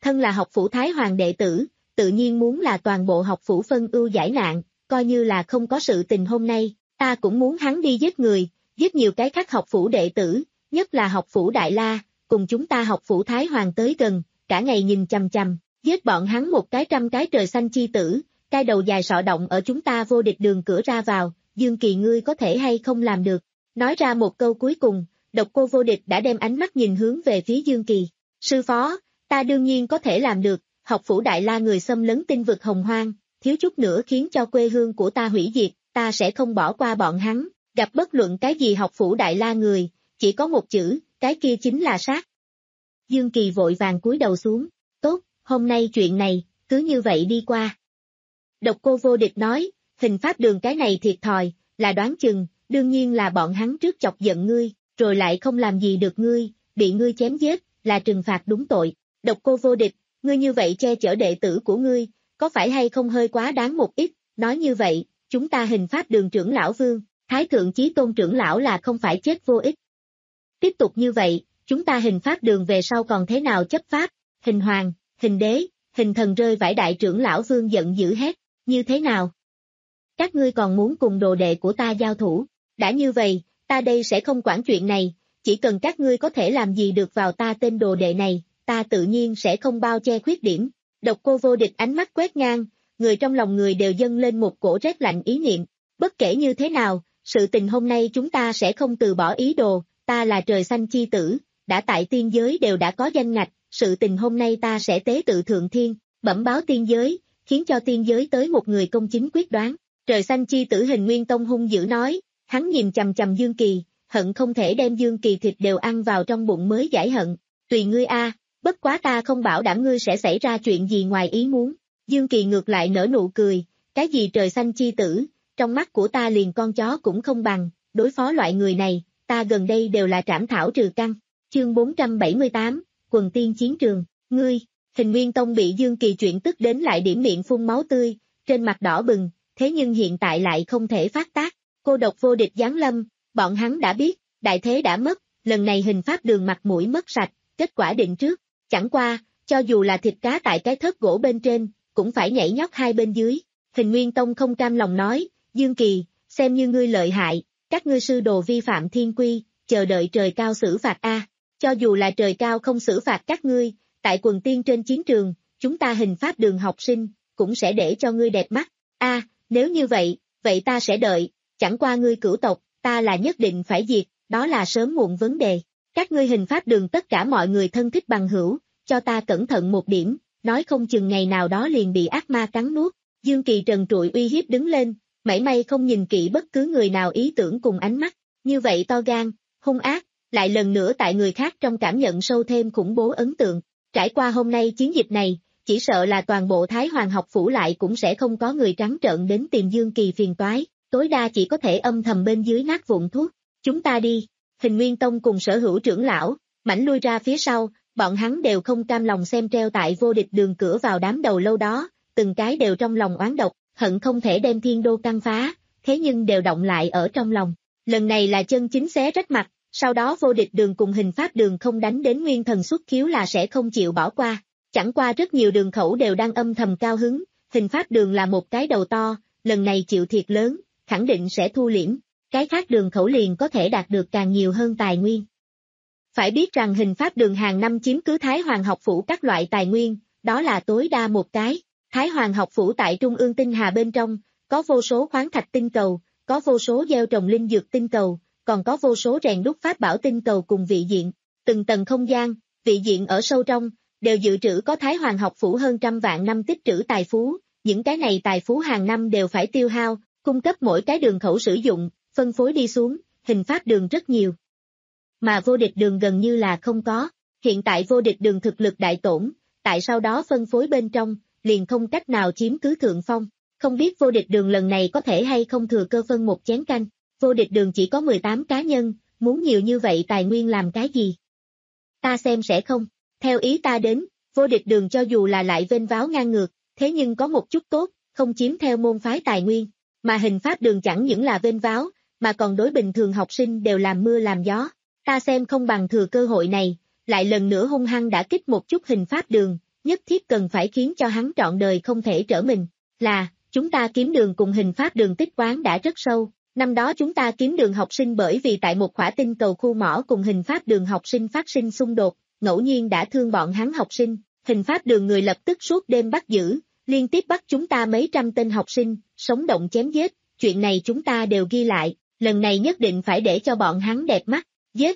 Speaker 2: thân là học phủ Thái Hoàng đệ tử, tự nhiên muốn là toàn bộ học phủ phân ưu giải nạn, coi như là không có sự tình hôm nay, ta cũng muốn hắn đi giết người, giết nhiều cái khác học phủ đệ tử, nhất là học phủ Đại La, cùng chúng ta học phủ Thái Hoàng tới gần, cả ngày nhìn chằm chằm, giết bọn hắn một cái trăm cái trời xanh chi tử, cái đầu dài sọ động ở chúng ta vô địch đường cửa ra vào, Dương Kỳ ngươi có thể hay không làm được. Nói ra một câu cuối cùng, Độc Cô Vô Địch đã đem ánh mắt nhìn hướng về phía Dương Kỳ. Sư phó, ta đương nhiên có thể làm được, học phủ Đại La người xâm lấn tinh vực hồng hoang, thiếu chút nữa khiến cho quê hương của ta hủy diệt, ta sẽ không bỏ qua bọn hắn, gặp bất luận cái gì học phủ Đại La người, chỉ có một chữ, cái kia chính là sát. Dương Kỳ vội vàng cúi đầu xuống, tốt, hôm nay chuyện này, cứ như vậy đi qua. Độc Cô Vô Địch nói, hình pháp đường cái này thiệt thòi, là đoán chừng, đương nhiên là bọn hắn trước chọc giận ngươi, rồi lại không làm gì được ngươi, bị ngươi chém giết, là trừng phạt đúng tội. Độc Cô Vô Địch, ngươi như vậy che chở đệ tử của ngươi, có phải hay không hơi quá đáng một ít, nói như vậy, chúng ta hình pháp đường trưởng lão Vương, Thái Thượng Chí Tôn trưởng lão là không phải chết vô ích. Tiếp tục như vậy, chúng ta hình pháp đường về sau còn thế nào chấp pháp, hình hoàng, hình đế, hình thần rơi vải đại trưởng lão Vương giận dữ hét, như thế nào? Các ngươi còn muốn cùng đồ đệ của ta giao thủ, đã như vậy, ta đây sẽ không quản chuyện này, chỉ cần các ngươi có thể làm gì được vào ta tên đồ đệ này, ta tự nhiên sẽ không bao che khuyết điểm. Độc Cô Vô Địch ánh mắt quét ngang, người trong lòng người đều dâng lên một cổ rét lạnh ý niệm, bất kể như thế nào, sự tình hôm nay chúng ta sẽ không từ bỏ ý đồ, ta là trời xanh chi tử, đã tại tiên giới đều đã có danh ngạch, sự tình hôm nay ta sẽ tế tự thượng thiên, bẩm báo tiên giới, khiến cho tiên giới tới một người công chính quyết đoán. Trời xanh chi tử Hình Nguyên Tông hung dữ nói, hắn nhìn chằm chằm Dương Kỳ, hận không thể đem Dương Kỳ thịt đều ăn vào trong bụng mới giải hận, tùy ngươi a, bất quá ta không bảo đảm ngươi sẽ xảy ra chuyện gì ngoài ý muốn. Dương Kỳ ngược lại nở nụ cười, cái gì trời xanh chi tử, trong mắt của ta liền con chó cũng không bằng, đối phó loại người này, ta gần đây đều là trảm thảo trừ căn. Chương bốn trăm bảy mươi tám, Quần Tiên Chiến Trường, ngươi, Hình Nguyên Tông bị Dương Kỳ chuyện tức đến lại điểm miệng phun máu tươi, trên mặt đỏ bừng, thế nhưng hiện tại lại không thể phát tác, cô độc vô địch giáng lâm, bọn hắn đã biết, đại thế đã mất, lần này hình pháp đường mặt mũi mất sạch, kết quả định trước, chẳng qua, cho dù là thịt cá tại cái thớt gỗ bên trên, cũng phải nhảy nhót hai bên dưới. Hình Nguyên Tông không cam lòng nói, Dương Kỳ, xem như ngươi lợi hại, các ngươi sư đồ vi phạm thiên quy, chờ đợi trời cao xử phạt a. Cho dù là trời cao không xử phạt các ngươi, tại quần tiên trên chiến trường, chúng ta hình pháp đường học sinh, cũng sẽ để cho ngươi đẹp mắt. A, nếu như vậy, vậy ta sẽ đợi, chẳng qua ngươi cửu tộc, ta là nhất định phải diệt, đó là sớm muộn vấn đề. Các ngươi hình pháp đường tất cả mọi người thân thích bằng hữu, cho ta cẩn thận một điểm, nói không chừng ngày nào đó liền bị ác ma cắn nuốt. Dương Kỳ trần trụi uy hiếp đứng lên, mảy may không nhìn kỹ bất cứ người nào ý tưởng cùng ánh mắt, như vậy to gan, hung ác, lại lần nữa tại người khác trong cảm nhận sâu thêm khủng bố ấn tượng. Trải qua hôm nay chiến dịch này, chỉ sợ là toàn bộ Thái Hoàng học phủ lại cũng sẽ không có người trắng trợn đến tìm Dương Kỳ phiền toái, tối đa chỉ có thể âm thầm bên dưới nát vụn thuốc. Chúng ta đi. Hình Nguyên Tông cùng sở hữu trưởng lão, mảnh lui ra phía sau, bọn hắn đều không cam lòng xem treo tại vô địch đường cửa vào đám đầu lâu đó, từng cái đều trong lòng oán độc, hận không thể đem thiên đô căn phá, thế nhưng đều động lại ở trong lòng. Lần này là chân chính xé rách mặt, sau đó vô địch đường cùng hình pháp đường không đánh đến nguyên thần xuất khiếu là sẽ không chịu bỏ qua. Chẳng qua rất nhiều đường khẩu đều đang âm thầm cao hứng, hình pháp đường là một cái đầu to, lần này chịu thiệt lớn, khẳng định sẽ thu liễm, cái khác đường khẩu liền có thể đạt được càng nhiều hơn tài nguyên. Phải biết rằng hình pháp đường hàng năm chiếm cứ Thái Hoàng học phủ các loại tài nguyên, đó là tối đa một cái. Thái Hoàng học phủ tại Trung ương tinh hà bên trong, có vô số khoáng thạch tinh cầu, có vô số gieo trồng linh dược tinh cầu, còn có vô số rèn đúc pháp bảo tinh cầu cùng vị diện. Từng tầng không gian, vị diện ở sâu trong, đều dự trữ có Thái Hoàng học phủ hơn trăm vạn năm tích trữ tài phú, những cái này tài phú hàng năm đều phải tiêu hao, cung cấp mỗi cái đường khẩu sử dụng, phân phối đi xuống, hình pháp đường rất nhiều. Mà vô địch đường gần như là không có, hiện tại vô địch đường thực lực đại tổn, tại sau đó phân phối bên trong, liền không cách nào chiếm cứ thượng phong, không biết vô địch đường lần này có thể hay không thừa cơ phân một chén canh, vô địch đường chỉ có mười tám cá nhân, muốn nhiều như vậy tài nguyên làm cái gì? Ta xem sẽ không, theo ý ta đến, vô địch đường cho dù là lại vênh váo ngang ngược, thế nhưng có một chút tốt, không chiếm theo môn phái tài nguyên, mà hình pháp đường chẳng những là vênh váo, mà còn đối bình thường học sinh đều làm mưa làm gió. Ta xem không bằng thừa cơ hội này, lại lần nữa hung hăng đã kích một chút hình pháp đường, nhất thiết cần phải khiến cho hắn trọn đời không thể trở mình, là, chúng ta kiếm đường cùng hình pháp đường tích quán đã rất sâu, năm đó chúng ta kiếm đường học sinh bởi vì tại một khỏa tinh cầu khu mỏ cùng hình pháp đường học sinh phát sinh xung đột, ngẫu nhiên đã thương bọn hắn học sinh, hình pháp đường người lập tức suốt đêm bắt giữ, liên tiếp bắt chúng ta mấy trăm tên học sinh, sống động chém giết, chuyện này chúng ta đều ghi lại, lần này nhất định phải để cho bọn hắn đẹp mắt, giết.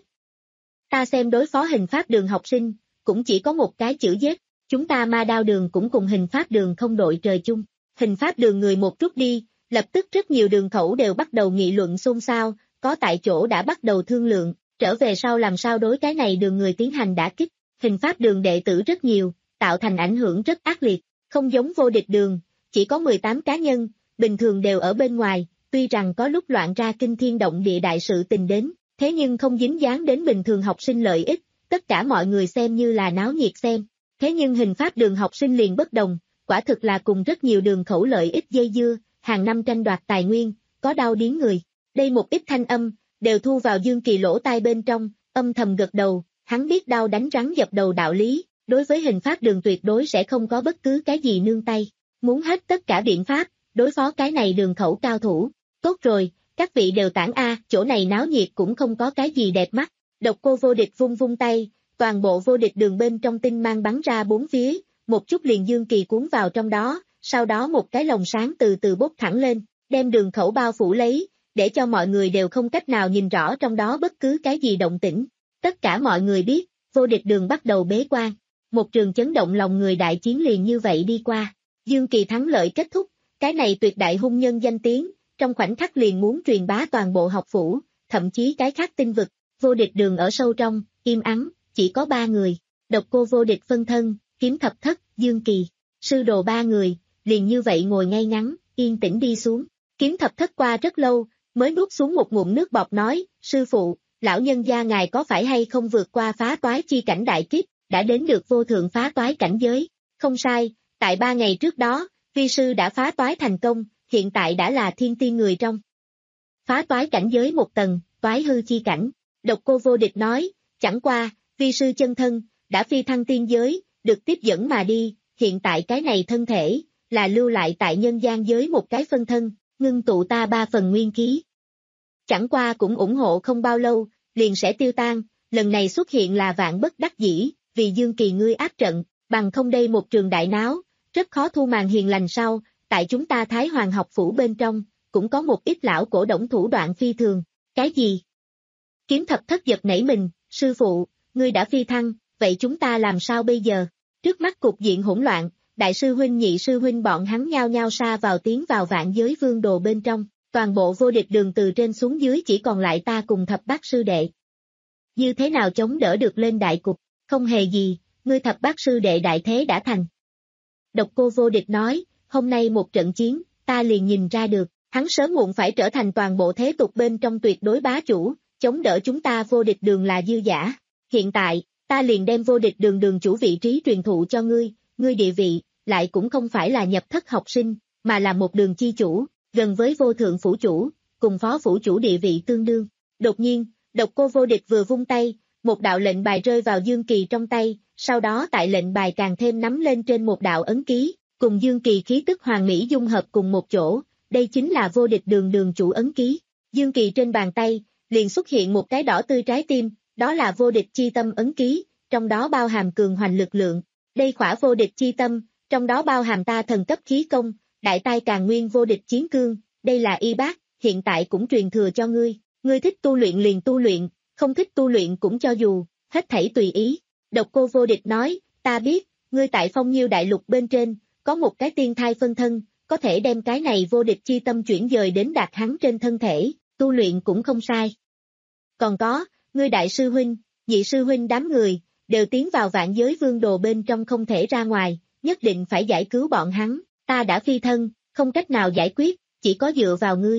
Speaker 2: Ta xem đối phó hình pháp đường học sinh, cũng chỉ có một cái chữ giết, chúng ta ma đao đường cũng cùng hình pháp đường không đội trời chung, hình pháp đường người một rút đi, lập tức rất nhiều đường khẩu đều bắt đầu nghị luận xôn xao, có tại chỗ đã bắt đầu thương lượng, trở về sau làm sao đối cái này đường người tiến hành đả kích, hình pháp đường đệ tử rất nhiều, tạo thành ảnh hưởng rất ác liệt, không giống vô địch đường, chỉ có mười tám cá nhân, bình thường đều ở bên ngoài, tuy rằng có lúc loạn ra kinh thiên động địa đại sự tình đến, thế nhưng không dính dáng đến bình thường học sinh lợi ích, tất cả mọi người xem như là náo nhiệt xem, thế nhưng hình pháp đường học sinh liền bất đồng, quả thực là cùng rất nhiều đường khẩu lợi ích dây dưa, hàng năm tranh đoạt tài nguyên, có đau điếng người, đây một ít thanh âm, đều thu vào Dương Kỳ lỗ tai bên trong, âm thầm gật đầu, hắn biết đau đánh rắn dập đầu đạo lý, đối với hình pháp đường tuyệt đối sẽ không có bất cứ cái gì nương tay, muốn hết tất cả biện pháp, đối phó cái này đường khẩu cao thủ, tốt rồi, các vị đều tản a, chỗ này náo nhiệt cũng không có cái gì đẹp mắt, Độc Cô Vô Địch vung vung tay, toàn bộ vô địch đường bên trong tinh mang bắn ra bốn phía, một chút liền Dương Kỳ cuốn vào trong đó, sau đó một cái lồng sáng từ từ bốc thẳng lên, đem đường khẩu bao phủ lấy, để cho mọi người đều không cách nào nhìn rõ trong đó bất cứ cái gì động tĩnh. Tất cả mọi người biết, vô địch đường bắt đầu bế quan, một trường chấn động lòng người đại chiến liền như vậy đi qua. Dương Kỳ thắng lợi kết thúc, cái này tuyệt đại hung nhân danh tiếng, trong khoảnh khắc liền muốn truyền bá toàn bộ học phủ, thậm chí cái khác tinh vực, vô địch đường ở sâu trong, im ắng, chỉ có ba người, Độc Cô Vô Địch phân thân, Kiếm Thập Thất, Dương Kỳ, sư đồ ba người, liền như vậy ngồi ngay ngắn, yên tĩnh đi xuống. Kiếm Thập Thất qua rất lâu, mới nuốt xuống một ngụm nước bọt nói, sư phụ, lão nhân gia ngài có phải hay không vượt qua phá toái chi cảnh đại kiếp, đã đến được vô thượng phá toái cảnh giới, không sai, tại ba ngày trước đó, vi sư đã phá toái thành công, hiện tại đã là thiên tiên người trong. Phá toái cảnh giới một tầng, toái hư chi cảnh, Độc Cô Vô Địch nói, chẳng qua, vi sư chân thân, đã phi thăng tiên giới, được tiếp dẫn mà đi, hiện tại cái này thân thể, là lưu lại tại nhân gian giới một cái phân thân, ngưng tụ ta ba phần nguyên khí. Chẳng qua cũng ủng hộ không bao lâu, liền sẽ tiêu tan, lần này xuất hiện là vạn bất đắc dĩ, vì Dương Kỳ ngươi áp trận, bằng không đây một trường đại náo, rất khó thu màn hiền lành sau, tại chúng ta Thái Hoàng học phủ bên trong, cũng có một ít lão cổ đổng thủ đoạn phi thường, cái gì? Kiếm Thập Thất giật nảy mình, sư phụ, ngươi đã phi thăng, vậy chúng ta làm sao bây giờ? Trước mắt cục diện hỗn loạn, đại sư huynh nhị sư huynh bọn hắn nhao nhao sa vào tiến vào vạn giới vương đồ bên trong, toàn bộ vô địch đường từ trên xuống dưới chỉ còn lại ta cùng thập bát sư đệ. Như thế nào chống đỡ được lên đại cục, không hề gì, ngươi thập bát sư đệ đại thế đã thành. Độc Cô Vô Địch nói, hôm nay một trận chiến, ta liền nhìn ra được, hắn sớm muộn phải trở thành toàn bộ thế tục bên trong tuyệt đối bá chủ, chống đỡ chúng ta vô địch đường là dư giả. Hiện tại, ta liền đem vô địch đường đường chủ vị trí truyền thụ cho ngươi, ngươi địa vị, lại cũng không phải là nhập thất học sinh, mà là một đường chi chủ, gần với vô thượng phủ chủ, cùng phó phủ chủ địa vị tương đương. Đột nhiên, Độc Cô Vô Địch vừa vung tay, một đạo lệnh bài rơi vào Dương Kỳ trong tay, sau đó tại lệnh bài càng thêm nắm lên trên một đạo ấn ký, cùng Dương Kỳ khí tức hoàn mỹ dung hợp cùng một chỗ, đây chính là vô địch đường đường chủ ấn ký. Dương Kỳ trên bàn tay, liền xuất hiện một cái đỏ tươi trái tim, đó là vô địch chi tâm ấn ký, trong đó bao hàm cường hoành lực lượng. Đây khỏa vô địch chi tâm, trong đó bao hàm ta thần cấp khí công, đại tai càn nguyên vô địch chiến cương, đây là y bát, hiện tại cũng truyền thừa cho ngươi, ngươi thích tu luyện liền tu luyện, không thích tu luyện cũng cho dù, hết thảy tùy ý. Độc Cô Vô Địch nói, ta biết, ngươi tại Phong Nhiêu đại lục bên trên, có một cái tiên thai phân thân, có thể đem cái này vô địch chi tâm chuyển dời đến đạt hắn trên thân thể, tu luyện cũng không sai. Còn có, ngươi đại sư huynh, nhị sư huynh đám người, đều tiến vào vạn giới vương đồ bên trong không thể ra ngoài, nhất định phải giải cứu bọn hắn, ta đã phi thân, không cách nào giải quyết, chỉ có dựa vào ngươi.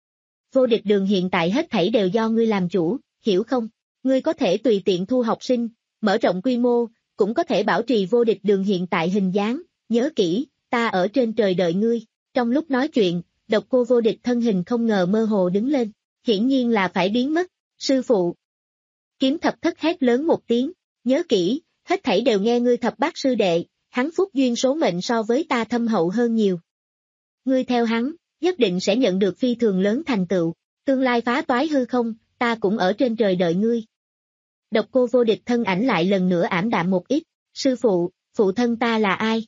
Speaker 2: Vô địch đường hiện tại hết thảy đều do ngươi làm chủ, hiểu không? Ngươi có thể tùy tiện thu học sinh, mở rộng quy mô, cũng có thể bảo trì vô địch đường hiện tại hình dáng, nhớ kỹ, ta ở trên trời đợi ngươi. Trong lúc nói chuyện, Độc Cô Vô Địch thân hình không ngờ mơ hồ đứng lên, hiển nhiên là phải biến mất, sư phụ. Kiếm Thập Thất hét lớn một tiếng, nhớ kỹ, hết thảy đều nghe ngươi thập bát sư đệ, hắn phúc duyên số mệnh so với ta thâm hậu hơn nhiều. Ngươi theo hắn, nhất định sẽ nhận được phi thường lớn thành tựu, tương lai phá toái hư không, ta cũng ở trên trời đợi ngươi. Độc Cô Vô Địch thân ảnh lại lần nữa ảm đạm một ít, sư phụ, phụ thân ta là ai?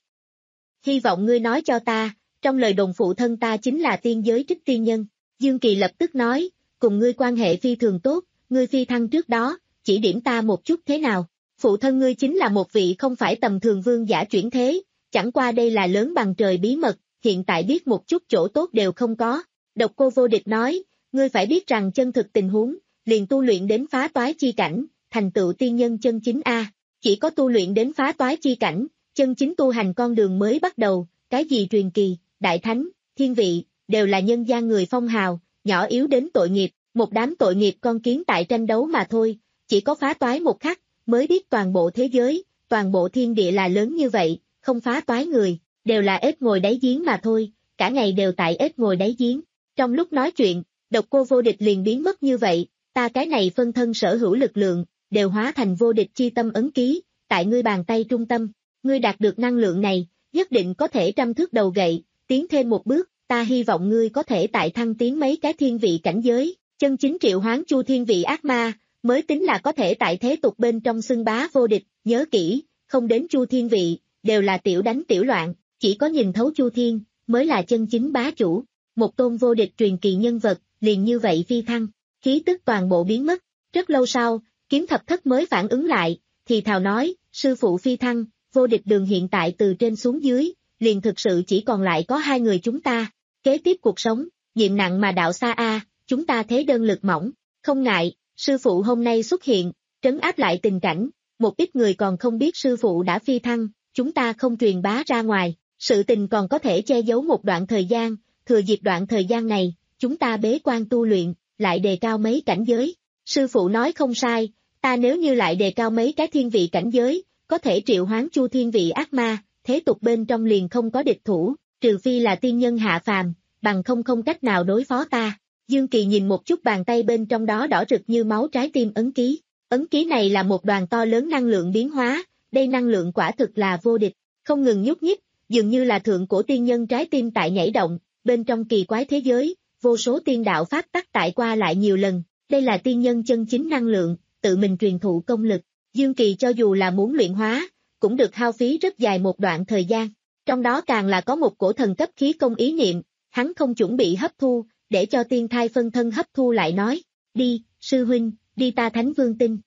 Speaker 2: Hy vọng ngươi nói cho ta, trong lời đồn phụ thân ta chính là tiên giới Trích Tiên Nhân. Dương Kỳ lập tức nói, cùng ngươi quan hệ phi thường tốt, ngươi phi thăng trước đó, chỉ điểm ta một chút thế nào. Phụ thân ngươi chính là một vị không phải tầm thường vương giả chuyển thế, chẳng qua đây là lớn bằng trời bí mật, hiện tại biết một chút chỗ tốt đều không có. Độc Cô Vô Địch nói, ngươi phải biết rằng chân thực tình huống, liền tu luyện đến phá toái chi cảnh, thành tựu tiên nhân chân chính A, chỉ có tu luyện đến phá toái chi cảnh, chân chính tu hành con đường mới bắt đầu, cái gì truyền kỳ, đại thánh, thiên vị, đều là nhân gian người phong hào, nhỏ yếu đến tội nghiệp, một đám tội nghiệp con kiến tại tranh đấu mà thôi, chỉ có phá toái một khắc, mới biết toàn bộ thế giới, toàn bộ thiên địa là lớn như vậy, không phá toái người, đều là ếch ngồi đáy giếng mà thôi, cả ngày đều tại ếch ngồi đáy giếng. Trong lúc nói chuyện, Độc Cô Vô Địch liền biến mất như vậy, ta cái này phân thân sở hữu lực lượng, đều hóa thành vô địch chi tâm ấn ký, tại ngươi bàn tay trung tâm, ngươi đạt được năng lượng này, nhất định có thể trăm thước đầu gậy, tiến thêm một bước, ta hy vọng ngươi có thể tại thăng tiến mấy cái thiên vị cảnh giới, chân chính triệu hoán chu thiên vị ác ma, mới tính là có thể tại thế tục bên trong xưng bá vô địch, nhớ kỹ, không đến chu thiên vị, đều là tiểu đánh tiểu loạn, chỉ có nhìn thấu chu thiên, mới là chân chính bá chủ, một tôn vô địch truyền kỳ nhân vật, liền như vậy phi thăng, khí tức toàn bộ biến mất, rất lâu sau, Kiếm Thập Thất mới phản ứng lại, thì thào nói, sư phụ phi thăng, vô địch đường hiện tại từ trên xuống dưới, liền thực sự chỉ còn lại có hai người chúng ta, kế tiếp cuộc sống, nhiệm nặng mà đạo xa a, chúng ta thế đơn lực mỏng, không ngại, sư phụ hôm nay xuất hiện, trấn áp lại tình cảnh, một ít người còn không biết sư phụ đã phi thăng, chúng ta không truyền bá ra ngoài, sự tình còn có thể che giấu một đoạn thời gian, thừa dịp đoạn thời gian này, chúng ta bế quan tu luyện, lại đề cao mấy cảnh giới. Sư phụ nói không sai, ta nếu như lại đề cao mấy cái thiên vị cảnh giới, có thể triệu hoán chu thiên vị ác ma, thế tục bên trong liền không có địch thủ, trừ phi là tiên nhân hạ phàm, bằng không không cách nào đối phó ta. Dương Kỳ nhìn một chút bàn tay bên trong đó đỏ rực như máu trái tim ấn ký. Ấn ký này là một đoàn to lớn năng lượng biến hóa, đây năng lượng quả thực là vô địch, không ngừng nhúc nhích, dường như là thượng cổ tiên nhân trái tim tại nhảy động, bên trong kỳ quái thế giới, vô số tiên đạo pháp tắc tại qua lại nhiều lần, đây là tiên nhân chân chính năng lượng, tự mình truyền thụ công lực. Dương Kỳ cho dù là muốn luyện hóa, cũng được hao phí rất dài một đoạn thời gian, trong đó càng là có một cổ thần cấp khí công ý niệm, hắn không chuẩn bị hấp thu, để cho tiên thai phân thân hấp thu lại nói, đi, sư huynh, đi ta Thánh Vương tinh.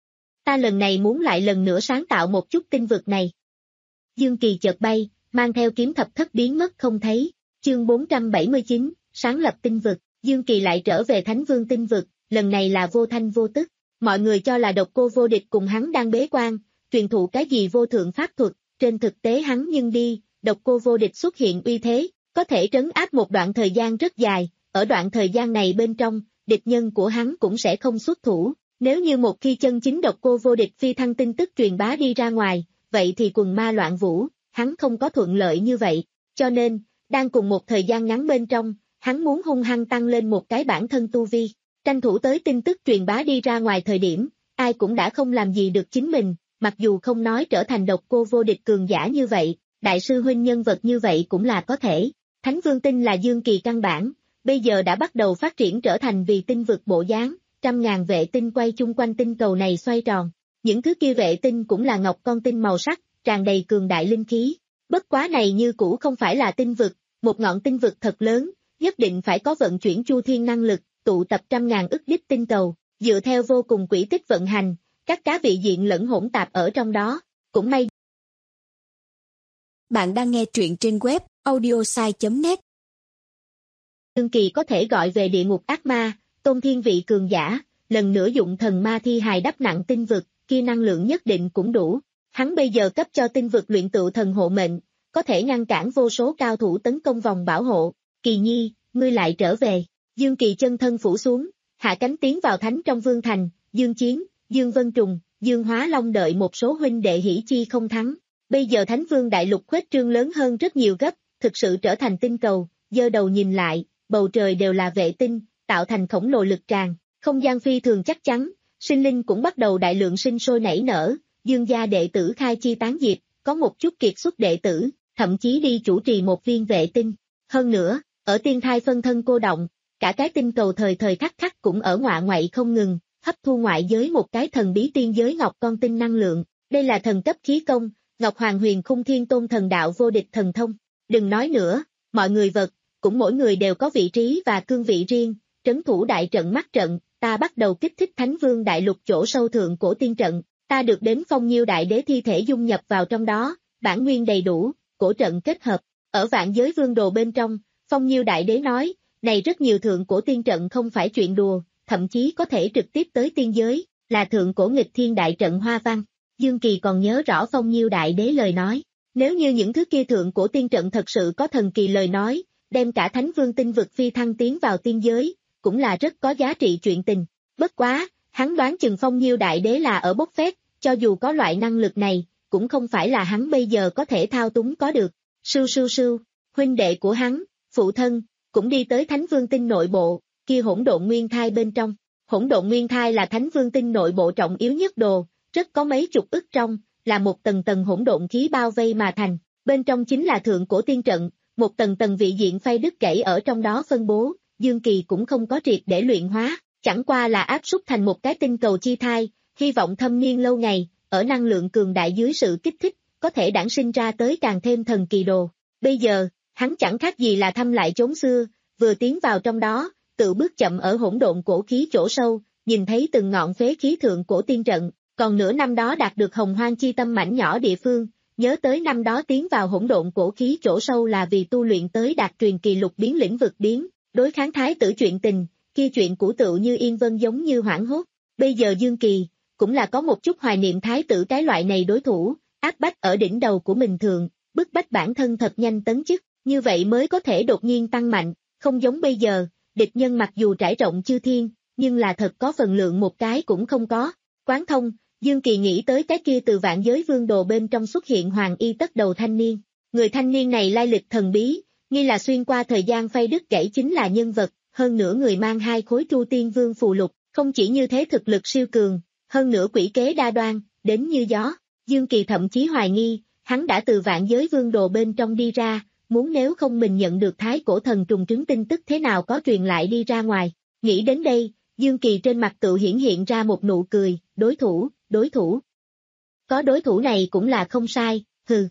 Speaker 2: Ta lần này muốn lại lần nữa sáng tạo một chút tinh vực này. Dương Kỳ chợt bay, mang theo Kiếm Thập Thất biến mất không thấy, chương bốn trăm bảy mươi chín, sáng lập tinh vực, Dương Kỳ lại trở về Thánh Vương tinh vực, lần này là vô thanh vô tức, mọi người cho là Độc Cô Vô Địch cùng hắn đang bế quan, truyền thụ cái gì vô thượng pháp thuật, trên thực tế hắn nhưng đi, Độc Cô Vô Địch xuất hiện uy thế, có thể trấn áp một đoạn thời gian rất dài, ở đoạn thời gian này bên trong, địch nhân của hắn cũng sẽ không xuất thủ, nếu như một khi chân chính Độc Cô Vô Địch phi thăng tin tức truyền bá đi ra ngoài, vậy thì quần ma loạn vũ, hắn không có thuận lợi như vậy, cho nên, đang cùng một thời gian ngắn bên trong, hắn muốn hung hăng tăng lên một cái bản thân tu vi, tranh thủ tới tin tức truyền bá đi ra ngoài thời điểm, ai cũng đã không làm gì được chính mình, mặc dù không nói trở thành Độc Cô Vô Địch cường giả như vậy, đại sư huynh nhân vật như vậy cũng là có thể, Thánh Vương tinh là Dương Kỳ căn bản, bây giờ đã bắt đầu phát triển trở thành vì tinh vực bộ dáng, trăm ngàn vệ tinh quay chung quanh tinh cầu này xoay tròn, những thứ kia vệ tinh cũng là ngọc con tinh màu sắc, tràn đầy cường đại linh khí, bất quá này như cũ không phải là tinh vực, một ngọn tinh vực thật lớn, nhất định phải có vận chuyển chu thiên năng lực, tụ tập trăm ngàn ức đích tinh cầu, dựa theo vô cùng quỹ tích vận hành, các cá vị diện lẫn hỗn tạp ở trong đó, cũng may.
Speaker 3: Bạn đang nghe truyện trên web audiosai chấm net.
Speaker 2: Dương Kỳ có thể gọi về địa ngục ác ma, tôn thiên vị cường giả, lần nữa dụng thần ma thi hài đắp nặng tinh vực, kia năng lượng nhất định cũng đủ. Hắn bây giờ cấp cho tinh vực luyện tựu thần hộ mệnh, có thể ngăn cản vô số cao thủ tấn công vòng bảo hộ. Kỳ nhi, ngươi lại trở về. Dương Kỳ chân thân phủ xuống, hạ cánh tiến vào thánh trong vương thành, Dương Chiến, Dương Vân Trùng, Dương Hóa Long đợi một số huynh đệ hỉ chi không thắng. Bây giờ thánh vương đại lục khuếch trương lớn hơn rất nhiều gấp, thực sự trở thành tinh cầu, giơ đầu nhìn lại, bầu trời đều là vệ tinh, tạo thành khổng lồ lực tràn, không gian phi thường chắc chắn, sinh linh cũng bắt đầu đại lượng sinh sôi nảy nở, Dương gia đệ tử khai chi tán diệp, có một chút kiệt xuất đệ tử, thậm chí đi chủ trì một viên vệ tinh. Hơn nữa, ở tiên thai phân thân cô động, cả cái tinh cầu thời thời khắc khắc cũng ở ngoạ ngoại không ngừng, hấp thu ngoại giới một cái thần bí tiên giới ngọc con tinh năng lượng. Đây là thần cấp khí công, Ngọc Hoàng Huyền Khung Thiên Tôn thần đạo vô địch thần thông. Đừng nói nữa, mọi người vật, cũng mỗi người đều có vị trí và cương vị riêng, trấn thủ đại trận mắt trận, ta bắt đầu kích thích Thánh Vương đại lục chỗ sâu thượng cổ tiên trận, ta được đến Phong Nhiêu đại đế thi thể dung nhập vào trong đó, bản nguyên đầy đủ, cổ trận kết hợp. Ở vạn giới vương đồ bên trong, Phong Nhiêu đại đế nói, này rất nhiều thượng cổ tiên trận không phải chuyện đùa, thậm chí có thể trực tiếp tới tiên giới, là thượng cổ nghịch thiên đại trận hoa văn. Dương Kỳ còn nhớ rõ Phong Nhiêu đại đế lời nói, nếu như những thứ kia thượng cổ tiên trận thật sự có thần kỳ lời nói, đem cả Thánh Vương tinh vực phi thăng tiến vào tiên giới, cũng là rất có giá trị chuyện tình. Bất quá, hắn đoán chừng Phong Nhiêu đại đế là ở bốc phét, cho dù có loại năng lực này, cũng không phải là hắn bây giờ có thể thao túng có được. Sưu sưu sưu, huynh đệ của hắn, phụ thân, cũng đi tới Thánh Vương tinh nội bộ, kia hỗn độn nguyên thai bên trong. Hỗn độn nguyên thai là Thánh Vương tinh nội bộ trọng yếu nhất đồ, rất có mấy chục ức trong, là một tầng tầng hỗn độn khí bao vây mà thành, bên trong chính là thượng cổ tiên trận, một tầng tầng vị diện phay đứt gãy ở trong đó phân bố, Dương Kỳ cũng không có triệt để luyện hóa, chẳng qua là áp súc thành một cái tinh cầu chi thai, hy vọng thâm niên lâu ngày, ở năng lượng cường đại dưới sự kích thích, có thể đản sinh ra tới càng thêm thần kỳ đồ. Bây giờ, hắn chẳng khác gì là thăm lại chốn xưa, vừa tiến vào trong đó, tự bước chậm ở hỗn độn cổ khí chỗ sâu, nhìn thấy từng ngọn phế khí thượng cổ tiên trận, còn nửa năm đó đạt được hồng hoang chi tâm mảnh nhỏ địa phương, nhớ tới năm đó tiến vào hỗn độn cổ khí chỗ sâu là vì tu luyện tới đạt truyền kỳ lục biến lĩnh vực biến, đối kháng thái tử chuyện tình, kia chuyện cũ tựu như yên vân giống như hoảng hốt. Bây giờ Dương Kỳ, cũng là có một chút hoài niệm thái tử cái loại này đối thủ, áp bách ở đỉnh đầu của mình thường, bức bách bản thân thật nhanh tấn chức, như vậy mới có thể đột nhiên tăng mạnh, không giống bây giờ, địch nhân mặc dù trải rộng chư thiên, nhưng là thật có phần lượng một cái cũng không có. Quán thông, Dương Kỳ nghĩ tới cái kia từ vạn giới vương đồ bên trong xuất hiện hoàng y tất đầu thanh niên. Người thanh niên này lai lịch thần bí, nghi là xuyên qua thời gian phay đứt gãy chính là nhân vật, hơn nữa người mang hai khối Tru Tiên Vương phù lục, không chỉ như thế thực lực siêu cường, hơn nữa quỷ kế đa đoan, đến như gió. Dương Kỳ thậm chí hoài nghi, hắn đã từ vạn giới vương đồ bên trong đi ra, muốn nếu không mình nhận được thái cổ thần trùng trứng tin tức thế nào có truyền lại đi ra ngoài. Nghĩ đến đây, Dương Kỳ trên mặt tự hiển hiện ra một nụ cười, đối thủ, đối thủ. Có đối thủ này cũng là không sai, hừ.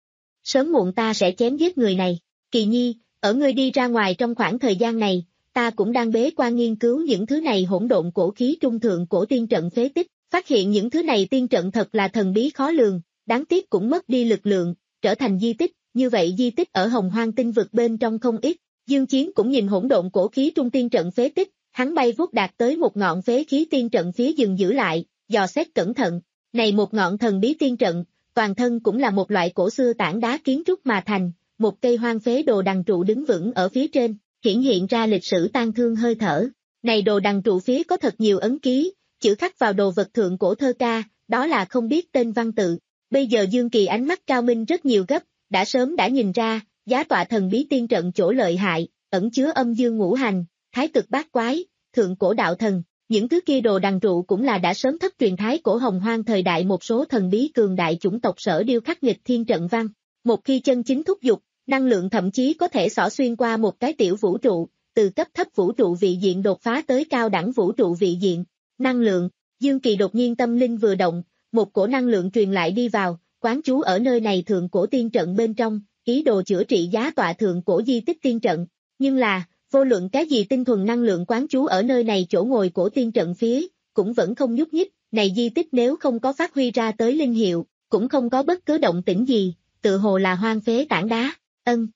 Speaker 2: Sớm muộn ta sẽ chém giết người này. Kỳ Nhi, ở ngươi đi ra ngoài trong khoảng thời gian này, ta cũng đang bế quan nghiên cứu những thứ này hỗn độn cổ khí trung thượng cổ tiên trận phế tích, phát hiện những thứ này tiên trận thật là thần bí khó lường, đáng tiếc cũng mất đi lực lượng, trở thành di tích, như vậy di tích ở hồng hoang tinh vực bên trong không ít. Dương Chiến cũng nhìn hỗn độn cổ khí trung tiên trận phế tích, hắn bay vút đạt tới một ngọn phế khí tiên trận phía dừng giữ lại, dò xét cẩn thận, này một ngọn thần bí tiên trận, toàn thân cũng là một loại cổ xưa tảng đá kiến trúc mà thành, một cây hoang phế đồ đằng trụ đứng vững ở phía trên, hiển hiện ra lịch sử tang thương hơi thở. Này đồ đằng trụ phía có thật nhiều ấn ký, chữ khắc vào đồ vật thượng cổ thơ ca, đó là không biết tên văn tự. Bây giờ Dương Kỳ ánh mắt cao minh rất nhiều gấp, đã sớm đã nhìn ra, giá tọa thần bí tiên trận chỗ lợi hại, ẩn chứa âm dương ngũ hành, thái cực bát quái, thượng cổ đạo thần. Những thứ kia đồ đằng trụ cũng là đã sớm thất truyền thái cổ hồng hoang thời đại một số thần bí cường đại chủng tộc sở điêu khắc nghịch thiên trận văn. Một khi chân chính thúc dục, năng lượng thậm chí có thể xỏ xuyên qua một cái tiểu vũ trụ, từ cấp thấp vũ trụ vị diện đột phá tới cao đẳng vũ trụ vị diện. Năng lượng, Dương Kỳ đột nhiên tâm linh vừa động, một cổ năng lượng truyền lại đi vào, quán trú ở nơi này thượng cổ tiên trận bên trong, ý đồ chữa trị giá tọa thượng cổ di tích tiên trận. Nhưng là, vô luận cái gì tinh thuần năng lượng quán trú ở nơi này chỗ ngồi cổ tiên trận phía, cũng vẫn không nhúc nhích, này di tích nếu không có phát huy ra tới linh hiệu, cũng không có bất cứ động tĩnh gì, tự hồ là hoang phế tảng đá. Ân.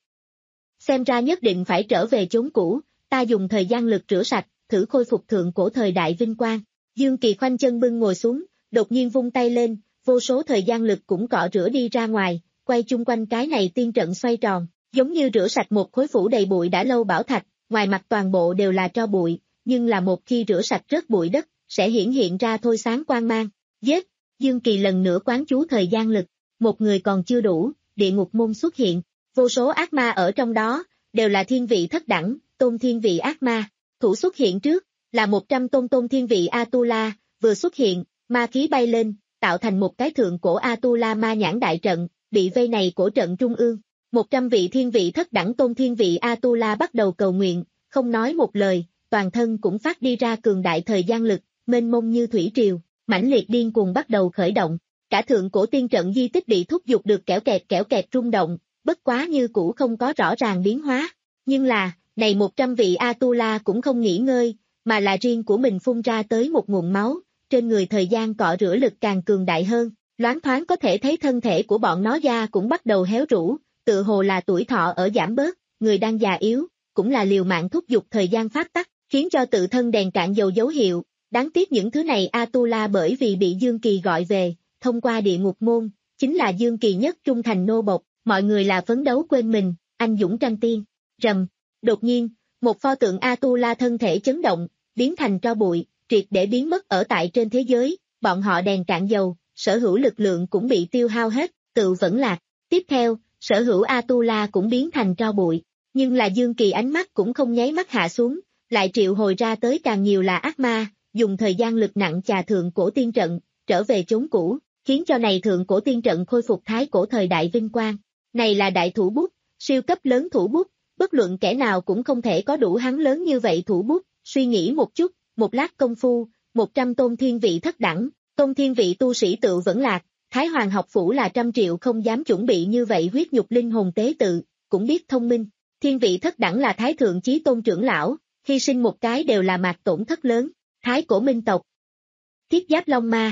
Speaker 2: Xem ra nhất định phải trở về chốn cũ, ta dùng thời gian lực rửa sạch, thử khôi phục thượng cổ thời đại vinh quang. Dương Kỳ khoanh chân bưng ngồi xuống, đột nhiên vung tay lên, vô số thời gian lực cũng cọ rửa đi ra ngoài, quay chung quanh cái này tiên trận xoay tròn, giống như rửa sạch một khối phủ đầy bụi đã lâu bảo thạch, ngoài mặt toàn bộ đều là tro bụi, nhưng là một khi rửa sạch rớt bụi đất, sẽ hiển hiện ra thôi sáng quang mang. Giết! Dương Kỳ lần nữa quán chú thời gian lực, một người còn chưa đủ, địa ngục môn xuất hiện, vô số ác ma ở trong đó, đều là thiên vị thất đẳng, tôn thiên vị ác ma. Thủ xuất hiện trước, là một trăm tôn tôn thiên vị Atula, vừa xuất hiện, ma khí bay lên, tạo thành một cái thượng cổ Atula ma nhãn đại trận, bị vây này cổ trận trung ương. Một trăm vị thiên vị thất đẳng tôn thiên vị Atula bắt đầu cầu nguyện, không nói một lời, toàn thân cũng phát đi ra cường đại thời gian lực, mênh mông như thủy triều, mãnh liệt điên cuồng bắt đầu khởi động. Cả thượng cổ tiên trận di tích bị thúc giục được kẽo kẹt kẽo kẹt rung động, bất quá như cũ không có rõ ràng biến hóa. Nhưng là, này một trăm vị Atula cũng không nghỉ ngơi, mà là riêng của mình phun ra tới một nguồn máu, trên người thời gian cọ rửa lực càng cường đại hơn, loáng thoáng có thể thấy thân thể của bọn nó da cũng bắt đầu héo rũ, tự hồ là tuổi thọ ở giảm bớt, người đang già yếu, cũng là liều mạng thúc giục thời gian pháp tắc, khiến cho tự thân đèn cạn dầu dấu hiệu. Đáng tiếc những thứ này Atula bởi vì bị Dương Kỳ gọi về, thông qua địa ngục môn, chính là Dương Kỳ nhất trung thành nô bộc, mọi người là phấn đấu quên mình, anh dũng tranh tiên. Rầm, đột nhiên, một pho tượng Atula thân thể chấn động, biến thành tro bụi, triệt để biến mất ở tại trên thế giới, bọn họ đèn cạn dầu, sở hữu lực lượng cũng bị tiêu hao hết, tự vẫn lạc. Tiếp theo, sở hữu Atula cũng biến thành tro bụi, nhưng là Dương Kỳ ánh mắt cũng không nháy mắt hạ xuống, lại triệu hồi ra tới càng nhiều là ác ma, dùng thời gian lực nặng chà thượng cổ tiên trận, trở về chốn cũ, khiến cho này thượng cổ tiên trận khôi phục thái cổ thời đại vinh quang. Này là đại thủ bút, siêu cấp lớn thủ bút, bất luận kẻ nào cũng không thể có đủ hắn lớn như vậy thủ bút, suy nghĩ một chút, một lát công phu, một trăm tôn thiên vị thất đẳng, tôn thiên vị tu sĩ tự vẫn lạc, Thái Hoàng học phủ là trăm triệu không dám chuẩn bị như vậy huyết nhục linh hồn tế tự, cũng biết thông minh, thiên vị thất đẳng là Thái Thượng Chí Tôn trưởng lão, hy sinh một cái đều là mạc tổn thất lớn, Thái cổ minh tộc. Thiết giáp long ma,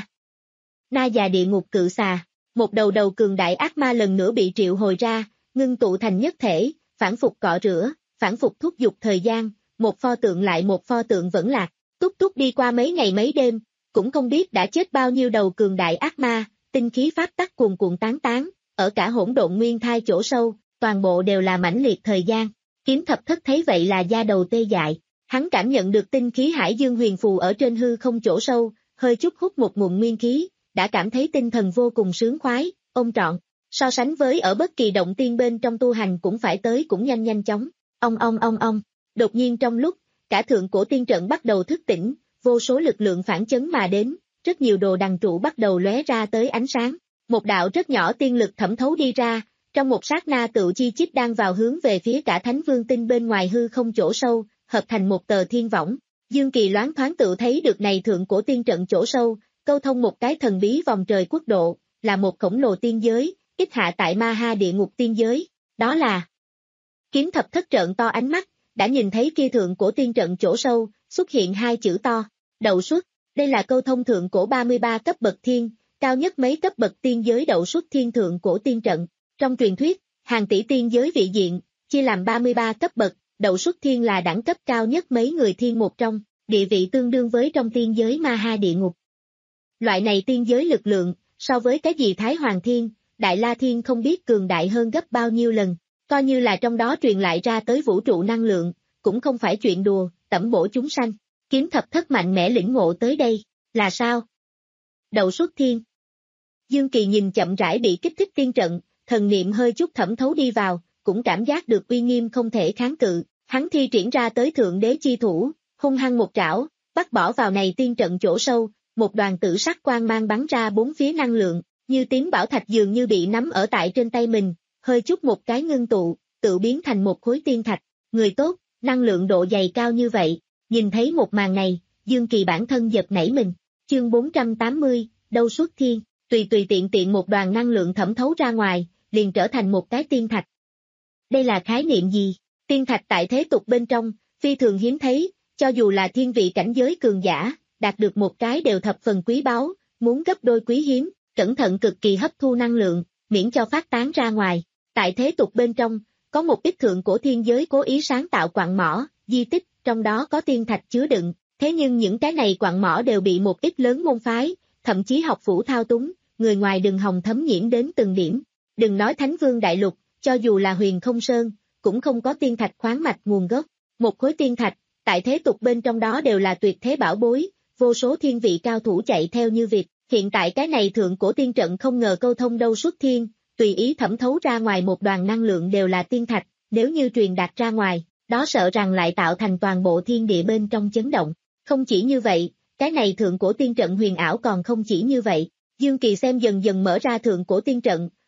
Speaker 2: na già địa ngục cự xà, một đầu đầu cường đại ác ma lần nữa bị triệu hồi ra, ngưng tụ thành nhất thể, phản phục cọ rửa, phản phục thúc giục thời gian, một pho tượng lại một pho tượng vẫn lạc, túc túc đi qua mấy ngày mấy đêm, cũng không biết đã chết bao nhiêu đầu cường đại ác ma, tinh khí pháp tắc cuồn cuộn tán tán, ở cả hỗn độn nguyên thai chỗ sâu, toàn bộ đều là mãnh liệt thời gian. Kiếm thập thất thấy vậy là da đầu tê dại, hắn cảm nhận được tinh khí hải dương huyền phù ở trên hư không chỗ sâu, hơi chút hút một ngụm nguyên khí, đã cảm thấy tinh thần vô cùng sướng khoái, ôm trọn, so sánh với ở bất kỳ động tiên bên trong tu hành cũng phải tới cũng nhanh nhanh chóng, ong ong ong ong, đột nhiên trong lúc, cả thượng cổ tiên trận bắt đầu thức tỉnh, vô số lực lượng phản chấn mà đến, rất nhiều đồ đằng trụ bắt đầu lóe ra tới ánh sáng, một đạo rất nhỏ tiên lực thẩm thấu đi ra, trong một sát na tựu chi chích đang vào hướng về phía cả Thánh Vương tinh bên ngoài hư không chỗ sâu, hợp thành một tờ thiên võng. Dương Kỳ loáng thoáng tự thấy được này thượng cổ tiên trận chỗ sâu, câu thông một cái thần bí vòng trời quốc độ, là một khổng lồ tiên giới, ít hạ tại ma ha địa ngục tiên giới, đó là Kiếm thập thất trợn to ánh mắt, đã nhìn thấy kia thượng cổ tiên trận chỗ sâu, xuất hiện hai chữ to, đậu xuất, đây là câu thông thượng cổ ba mươi ba cấp bậc thiên, cao nhất mấy cấp bậc tiên giới đậu xuất thiên thượng cổ tiên trận. Trong truyền thuyết, hàng tỷ tiên giới vị diện, chia làm ba mươi ba cấp bậc, đậu xuất thiên là đẳng cấp cao nhất mấy người thiên một trong, địa vị tương đương với trong tiên giới ma ha địa ngục. Loại này tiên giới lực lượng, so với cái gì Thái Hoàng Thiên, Đại La Thiên không biết cường đại hơn gấp bao nhiêu lần, coi như là trong đó truyền lại ra tới vũ trụ năng lượng, cũng không phải chuyện đùa, tẩm bổ chúng sanh. Kiếm thập thất mạnh mẽ lĩnh ngộ tới đây, là sao? Đậu xuất thiên. Dương Kỳ nhìn chậm rãi bị kích thích tiên trận, thần niệm hơi chút thẩm thấu đi vào, cũng cảm giác được uy nghiêm không thể kháng cự, hắn thi triển ra tới thượng đế chi thủ, hung hăng một trảo, bắt bỏ vào này tiên trận chỗ sâu, một đoàn tử sắc quang mang bắn ra bốn phía năng lượng, như tím bảo thạch dường như bị nắm ở tại trên tay mình, hơi chút một cái ngưng tụ, tự biến thành một khối tiên thạch, người tốt, năng lượng độ dày cao như vậy, nhìn thấy một màn này, Dương Kỳ bản thân giật nảy mình, chương bốn trăm tám mươi, đâu xuất thiên, tùy tùy tiện tiện một đoàn năng lượng thẩm thấu ra ngoài, liền trở thành một cái tiên thạch. Đây là khái niệm gì? Tiên thạch tại thế tục bên trong, phi thường hiếm thấy, cho dù là thiên vị cảnh giới cường giả, đạt được một cái đều thập phần quý báu, muốn gấp đôi quý hiếm, cẩn thận cực kỳ hấp thu năng lượng, miễn cho phát tán ra ngoài. Tại thế tục bên trong, có một ít thượng cổ thiên giới cố ý sáng tạo quặng mỏ, di tích, trong đó có tiên thạch chứa đựng, thế nhưng những cái này quặng mỏ đều bị một ít lớn môn phái, thậm chí học phủ thao túng, người ngoài đừng hòng thấm nhiễm đến từng điểm. Đừng nói Thánh Vương Đại Lục, cho dù là Huyền Không Sơn, cũng không có tiên thạch khoáng mạch nguồn gốc. Một khối tiên thạch, tại thế tục bên trong đó đều là tuyệt thế bảo bối, vô số thiên vị cao thủ chạy theo như vịt. Hiện tại cái này thượng cổ tiên trận không ngờ câu thông đâu xuất thiên, tùy ý thẩm thấu ra ngoài một đoàn năng lượng đều là tiên thạch, nếu như truyền đạt ra ngoài, đó sợ rằng lại tạo thành toàn bộ thiên địa bên trong chấn động. Không chỉ như vậy, cái này thượng cổ tiên trận huyền ảo còn không chỉ như vậy. Dương Kỳ xem dần dần mở ra thượng cổ tiên trận,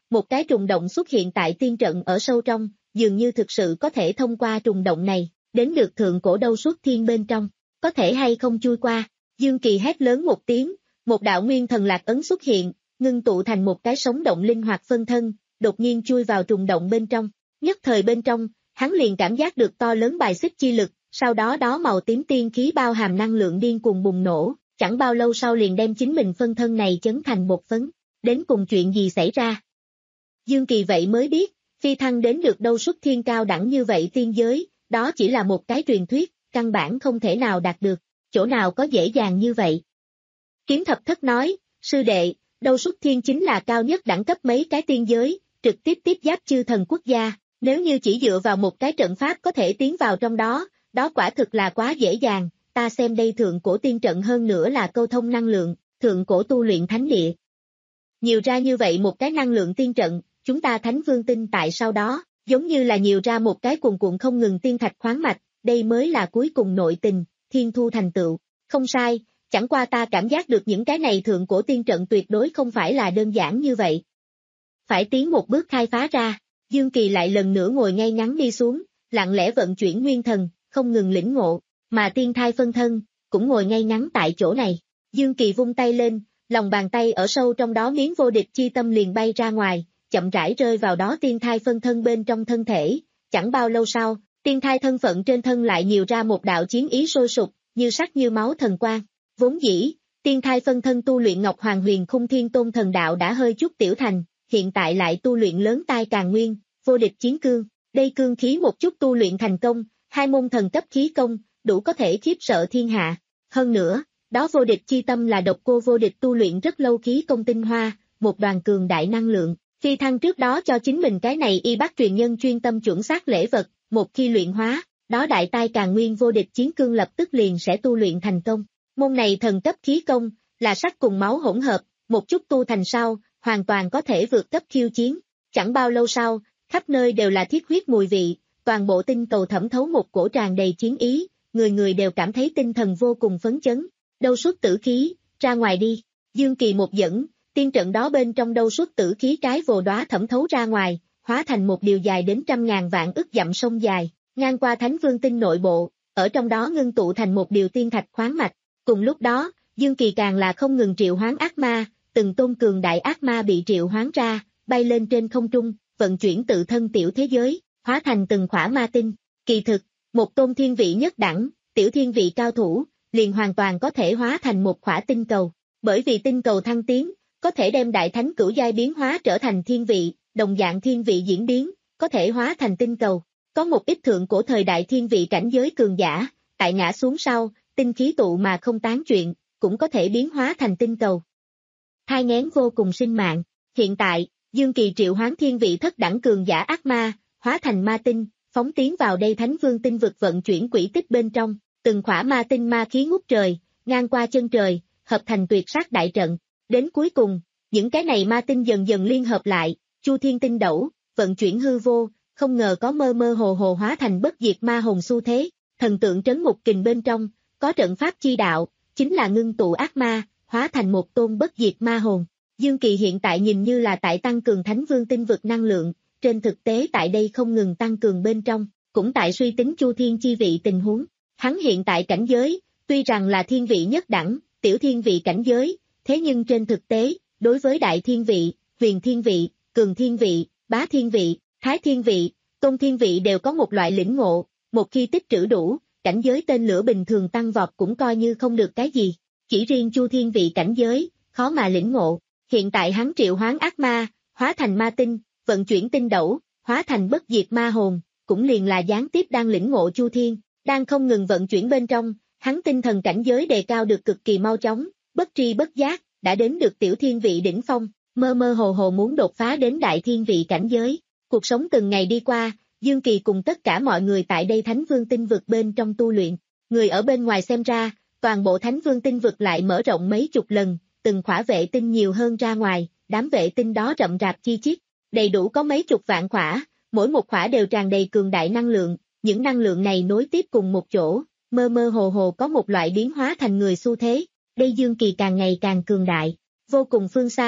Speaker 2: một cái trùng động xuất hiện tại tiên trận ở sâu trong, dường như thực sự có thể thông qua trùng động này, đến được thượng cổ đâu xuất thiên bên trong, có thể hay không chui qua. Dương Kỳ hét lớn một tiếng, một đạo nguyên thần lạc ấn xuất hiện, ngưng tụ thành một cái sống động linh hoạt phân thân, đột nhiên chui vào trùng động bên trong. Nhất thời bên trong, hắn liền cảm giác được to lớn bài xích chi lực, sau đó đó màu tím tiên khí bao hàm năng lượng điên cuồng bùng nổ, chẳng bao lâu sau liền đem chính mình phân thân này chấn thành bột phấn. Đến cùng chuyện gì xảy ra? Dương Kỳ vậy mới biết, phi thăng đến được đâu xuất thiên cao đẳng như vậy tiên giới, đó chỉ là một cái truyền thuyết, căn bản không thể nào đạt được, chỗ nào có dễ dàng như vậy. Kiếm Thập Thất nói, sư đệ, đâu xuất thiên chính là cao nhất đẳng cấp mấy cái tiên giới, trực tiếp tiếp giáp chư thần quốc gia, nếu như chỉ dựa vào một cái trận pháp có thể tiến vào trong đó, đó quả thực là quá dễ dàng, ta xem đây thượng cổ tiên trận hơn nữa là câu thông năng lượng, thượng cổ tu luyện thánh địa. Nhiều ra như vậy một cái năng lượng tiên trận, chúng ta Thánh Vương tin tại sau đó, giống như là nhiều ra một cái cuồn cuộn không ngừng tiên thạch khoáng mạch, đây mới là cuối cùng nội tình, thiên thu thành tựu. Không sai, chẳng qua ta cảm giác được những cái này thượng cổ tiên trận tuyệt đối không phải là đơn giản như vậy. Phải tiến một bước khai phá ra, Dương Kỳ lại lần nữa ngồi ngay ngắn đi xuống, lặng lẽ vận chuyển nguyên thần, không ngừng lĩnh ngộ, mà tiên thai phân thân, cũng ngồi ngay ngắn tại chỗ này. Dương Kỳ vung tay lên, lòng bàn tay ở sâu trong đó miếng vô địch chi tâm liền bay ra ngoài, chậm rãi rơi vào đó tiên thai phân thân bên trong thân thể, chẳng bao lâu sau, tiên thai thân phận trên thân lại nhiều ra một đạo chiến ý sôi sục, như sắc như máu thần quang. Vốn dĩ, tiên thai phân thân tu luyện Ngọc Hoàng Huyền Khung Thiên Tôn thần đạo đã hơi chút tiểu thành, hiện tại lại tu luyện lớn tai càng nguyên, vô địch chiến cương, đây cương khí một chút tu luyện thành công, hai môn thần cấp khí công, đủ có thể khiếp sợ thiên hạ. Hơn nữa, đó vô địch chi tâm là độc cô vô địch tu luyện rất lâu khí công tinh hoa, một đoàn cường đại năng lượng. Phi thăng trước đó cho chính mình cái này y bác truyền nhân chuyên tâm chuẩn xác lễ vật, một khi luyện hóa, đó đại tai càng nguyên vô địch chiến cương lập tức liền sẽ tu luyện thành công. Môn này thần cấp khí công, là sắc cùng máu hỗn hợp, một chút tu thành sau, hoàn toàn có thể vượt cấp khiêu chiến. Chẳng bao lâu sau, khắp nơi đều là thiết huyết mùi vị, toàn bộ tinh cầu thẩm thấu một cổ tràn đầy chiến ý, người người đều cảm thấy tinh thần vô cùng phấn chấn. Đâu xuất tử khí, ra ngoài đi. Dương Kỳ một dẫn, tiên trận đó bên trong đâu xuất tử khí cái vồ đóa thẩm thấu ra ngoài, hóa thành một điều dài đến trăm ngàn vạn ức dặm sông dài, ngang qua Thánh Vương tinh nội bộ, ở trong đó ngưng tụ thành một điều tiên thạch khoáng mạch. Cùng lúc đó, Dương Kỳ càng là không ngừng triệu hoán ác ma, từng tôn cường đại ác ma bị triệu hoán ra, bay lên trên không trung, vận chuyển tự thân tiểu thế giới, hóa thành từng khỏa ma tinh. Kỳ thực, một tôn thiên vị nhất đẳng, tiểu thiên vị cao thủ, liền hoàn toàn có thể hóa thành một khỏa tinh cầu. Bởi vì tinh cầu thăng tiến, có thể đem đại thánh cửu giai biến hóa trở thành thiên vị, đồng dạng thiên vị diễn biến, có thể hóa thành tinh cầu. Có một ít thượng cổ thời đại thiên vị cảnh giới cường giả, tại ngã xuống sau, tinh khí tụ mà không tán chuyện, cũng có thể biến hóa thành tinh cầu. Thai nghén vô cùng sinh mạng. Hiện tại, Dương Kỳ triệu hoán thiên vị thất đẳng cường giả ác ma, hóa thành ma tinh, phóng tiến vào đây Thánh Vương tinh vực vận chuyển quỹ tích bên trong, từng khỏa ma tinh ma khí ngút trời, ngang qua chân trời, hợp thành tuyệt sát đại trận. Đến cuối cùng, những cái này ma tinh dần dần liên hợp lại, Chu Thiên tinh đẩu, vận chuyển hư vô, không ngờ có mơ mơ hồ hồ hóa thành bất diệt ma hồn xu thế, thần tượng trấn ngục kình bên trong, có trận pháp chi đạo, chính là ngưng tụ ác ma, hóa thành một tôn bất diệt ma hồn. Dương Kỳ hiện tại nhìn như là tại tăng cường Thánh Vương tinh vực năng lượng, trên thực tế tại đây không ngừng tăng cường bên trong, cũng tại suy tính Chu Thiên chi vị tình huống. Hắn hiện tại cảnh giới, tuy rằng là thiên vị nhất đẳng, tiểu thiên vị cảnh giới, thế nhưng trên thực tế, đối với đại thiên vị, huyền thiên vị, cường thiên vị, bá thiên vị, thái thiên vị, tôn thiên vị đều có một loại lĩnh ngộ, một khi tích trữ đủ, cảnh giới tên lửa bình thường tăng vọt cũng coi như không được cái gì. Chỉ riêng Chu Thiên vị cảnh giới, khó mà lĩnh ngộ. Hiện tại hắn triệu hoán ác ma, hóa thành ma tinh, vận chuyển tinh đẩu, hóa thành bất diệt ma hồn, cũng liền là gián tiếp đang lĩnh ngộ Chu Thiên, đang không ngừng vận chuyển bên trong, hắn tinh thần cảnh giới đề cao được cực kỳ mau chóng, bất tri bất giác, đã đến được tiểu thiên vị đỉnh phong, mơ mơ hồ hồ muốn đột phá đến đại thiên vị cảnh giới. Cuộc sống từng ngày đi qua, Dương Kỳ cùng tất cả mọi người tại đây Thánh Vương tinh vực bên trong tu luyện, người ở bên ngoài xem ra, toàn bộ Thánh Vương tinh vực lại mở rộng mấy chục lần, từng khỏa vệ tinh nhiều hơn ra ngoài, đám vệ tinh đó rậm rạp chi chít, đầy đủ có mấy chục vạn khỏa, mỗi một khỏa đều tràn đầy cường đại năng lượng, những năng lượng này nối tiếp cùng một chỗ, mơ mơ hồ hồ có một loại biến hóa thành người xu thế, đây Dương Kỳ càng ngày càng cường đại. Vô cùng phương xa,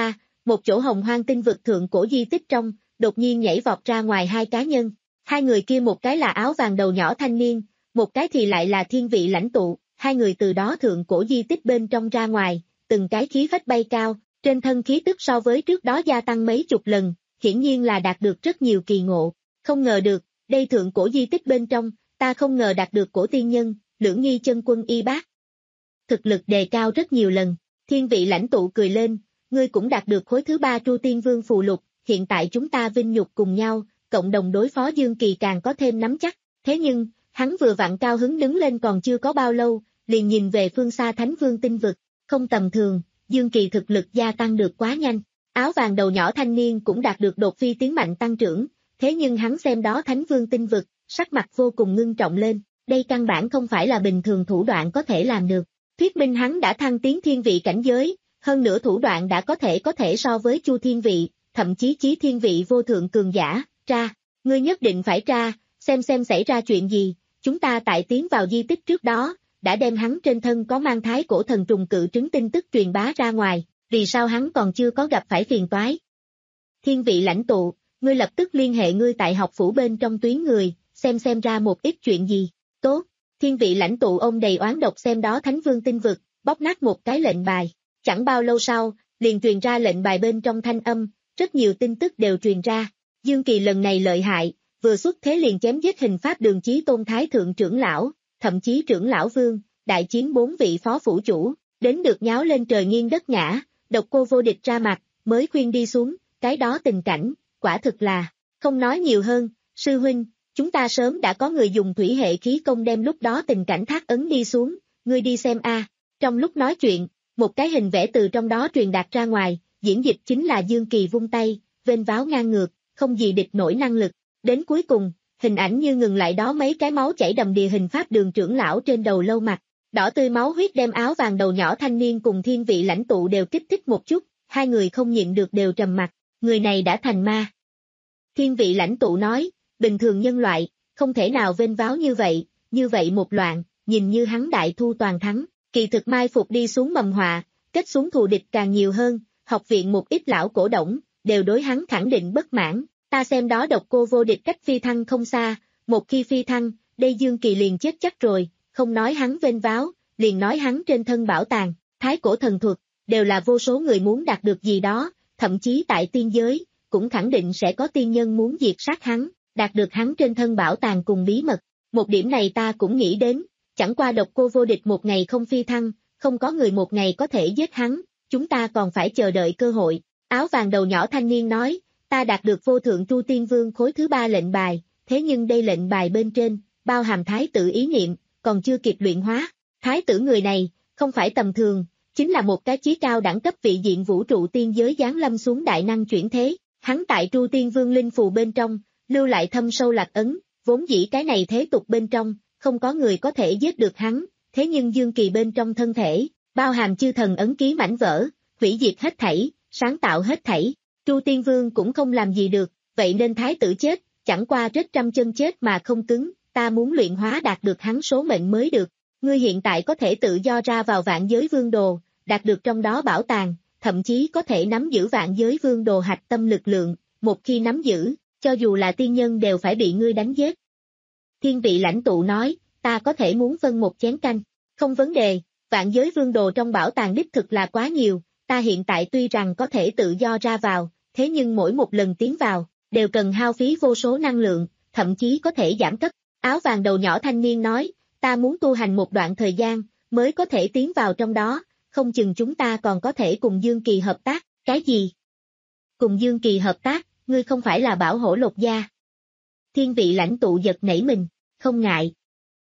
Speaker 2: một chỗ hồng hoang tinh vực thượng cổ di tích trong, đột nhiên nhảy vọt ra ngoài hai cá nhân. Hai người kia một cái là áo vàng đầu nhỏ thanh niên, một cái thì lại là thiên vị lãnh tụ, hai người từ đó thượng cổ di tích bên trong ra ngoài, từng cái khí phách bay cao, trên thân khí tức so với trước đó gia tăng mấy chục lần, hiển nhiên là đạt được rất nhiều kỳ ngộ. Không ngờ được, đây thượng cổ di tích bên trong, ta không ngờ đạt được cổ tiên nhân, Lưỡng Nghi chân quân y bác. Thực lực đề cao rất nhiều lần, thiên vị lãnh tụ cười lên, ngươi cũng đạt được khối thứ ba Tru Tiên Vương phù lục, hiện tại chúng ta vinh nhục cùng nhau, cộng đồng đối phó Dương Kỳ càng có thêm nắm chắc. Thế nhưng, hắn vừa vặn cao hứng đứng lên còn chưa có bao lâu, liền nhìn về phương xa Thánh Vương tinh vực, không tầm thường, Dương Kỳ thực lực gia tăng được quá nhanh. Áo vàng đầu nhỏ thanh niên cũng đạt được đột phi tiến mạnh tăng trưởng, thế nhưng hắn xem đó Thánh Vương tinh vực, sắc mặt vô cùng ngưng trọng lên, đây căn bản không phải là bình thường thủ đoạn có thể làm được. Thuyết minh hắn đã thăng tiến thiên vị cảnh giới, hơn nữa thủ đoạn đã có thể có thể so với Chu thiên vị, thậm chí chí thiên vị vô thượng cường giả. Tra, ngươi nhất định phải tra, xem xem xảy ra chuyện gì, chúng ta tại tiến vào di tích trước đó, đã đem hắn trên thân có mang thái cổ thần trùng cự trứng tin tức truyền bá ra ngoài, vì sao hắn còn chưa có gặp phải phiền toái. Thiên vị lãnh tụ, ngươi lập tức liên hệ ngươi tại học phủ bên trong tuyến người, xem xem ra một ít chuyện gì. Tốt, thiên vị lãnh tụ ôm đầy oán độc xem đó Thánh Vương tinh vực, bóp nát một cái lệnh bài. Chẳng bao lâu sau, liền truyền ra lệnh bài bên trong thanh âm, rất nhiều tin tức đều truyền ra. Dương Kỳ lần này lợi hại, vừa xuất thế liền chém giết hình pháp đường chí tôn thái thượng trưởng lão, thậm chí trưởng lão vương, đại chiến bốn vị phó phủ chủ, đến được nháo lên trời nghiêng đất ngã, độc cô vô địch ra mặt, mới khuyên đi xuống, cái đó tình cảnh, quả thực là, không nói nhiều hơn, sư huynh, chúng ta sớm đã có người dùng thủy hệ khí công đem lúc đó tình cảnh thác ấn đi xuống, ngươi đi xem a. Trong lúc nói chuyện, một cái hình vẽ từ trong đó truyền đạt ra ngoài, diễn dịch chính là Dương Kỳ vung tay, vênh váo ngang ngược, không gì địch nổi năng lực. Đến cuối cùng, hình ảnh như ngừng lại đó mấy cái máu chảy đầm đìa hình pháp đường trưởng lão trên đầu lâu mặt, đỏ tươi máu huyết đem áo vàng đầu nhỏ thanh niên cùng thiên vị lãnh tụ đều kích thích một chút, hai người không nhịn được đều trầm mặt, người này đã thành ma. Thiên vị lãnh tụ nói, bình thường nhân loại, không thể nào vênh váo như vậy, như vậy một loạn, nhìn như hắn đại thu toàn thắng, kỳ thực mai phục đi xuống mầm họa, kết xuống thù địch càng nhiều hơn, học viện một ít lão cổ đổng, đều đối hắn khẳng định bất mãn. Ta xem đó độc cô vô địch cách phi thăng không xa, một khi phi thăng, đây Dương Kỳ liền chết chắc rồi, không nói hắn vênh váo, liền nói hắn trên thân bảo tàng, thái cổ thần thuật, đều là vô số người muốn đạt được gì đó, thậm chí tại tiên giới, cũng khẳng định sẽ có tiên nhân muốn diệt sát hắn, đạt được hắn trên thân bảo tàng cùng bí mật. Một điểm này ta cũng nghĩ đến, chẳng qua độc cô vô địch một ngày không phi thăng, không có người một ngày có thể giết hắn, chúng ta còn phải chờ đợi cơ hội. Áo vàng đầu nhỏ thanh niên nói, ta đạt được vô thượng Tru Tiên Vương khối thứ ba lệnh bài, thế nhưng đây lệnh bài bên trên, bao hàm thái tử ý niệm, còn chưa kịp luyện hóa. Thái tử người này, không phải tầm thường, chính là một cái chí cao đẳng cấp vị diện vũ trụ tiên giới giáng lâm xuống đại năng chuyển thế. Hắn tại Tru Tiên Vương linh phù bên trong, lưu lại thâm sâu lạc ấn, vốn dĩ cái này thế tục bên trong, không có người có thể giết được hắn, thế nhưng Dương Kỳ bên trong thân thể, bao hàm chư thần ấn ký mảnh vỡ, hủy diệt hết thảy, sáng tạo hết thảy. Tru Tiên Vương cũng không làm gì được, vậy nên thái tử chết, chẳng qua rết trăm chân chết mà không cứng, ta muốn luyện hóa đạt được hắn số mệnh mới được. Ngươi hiện tại có thể tự do ra vào vạn giới vương đồ, đạt được trong đó bảo tàng, thậm chí có thể nắm giữ vạn giới vương đồ hạch tâm lực lượng, một khi nắm giữ, cho dù là tiên nhân đều phải bị ngươi đánh giết. Thiên vị lãnh tụ nói, ta có thể muốn phân một chén canh, không vấn đề, vạn giới vương đồ trong bảo tàng đích thực là quá nhiều. Ta hiện tại tuy rằng có thể tự do ra vào, thế nhưng mỗi một lần tiến vào, đều cần hao phí vô số năng lượng, thậm chí có thể giảm cấp. Áo vàng đầu nhỏ thanh niên nói, ta muốn tu hành một đoạn thời gian, mới có thể tiến vào trong đó, không chừng chúng ta còn có thể cùng Dương Kỳ hợp tác. Cái gì? Cùng Dương Kỳ hợp tác, ngươi không phải là bảo hổ lột da. Thiên vị lãnh tụ giật nảy mình, không ngại.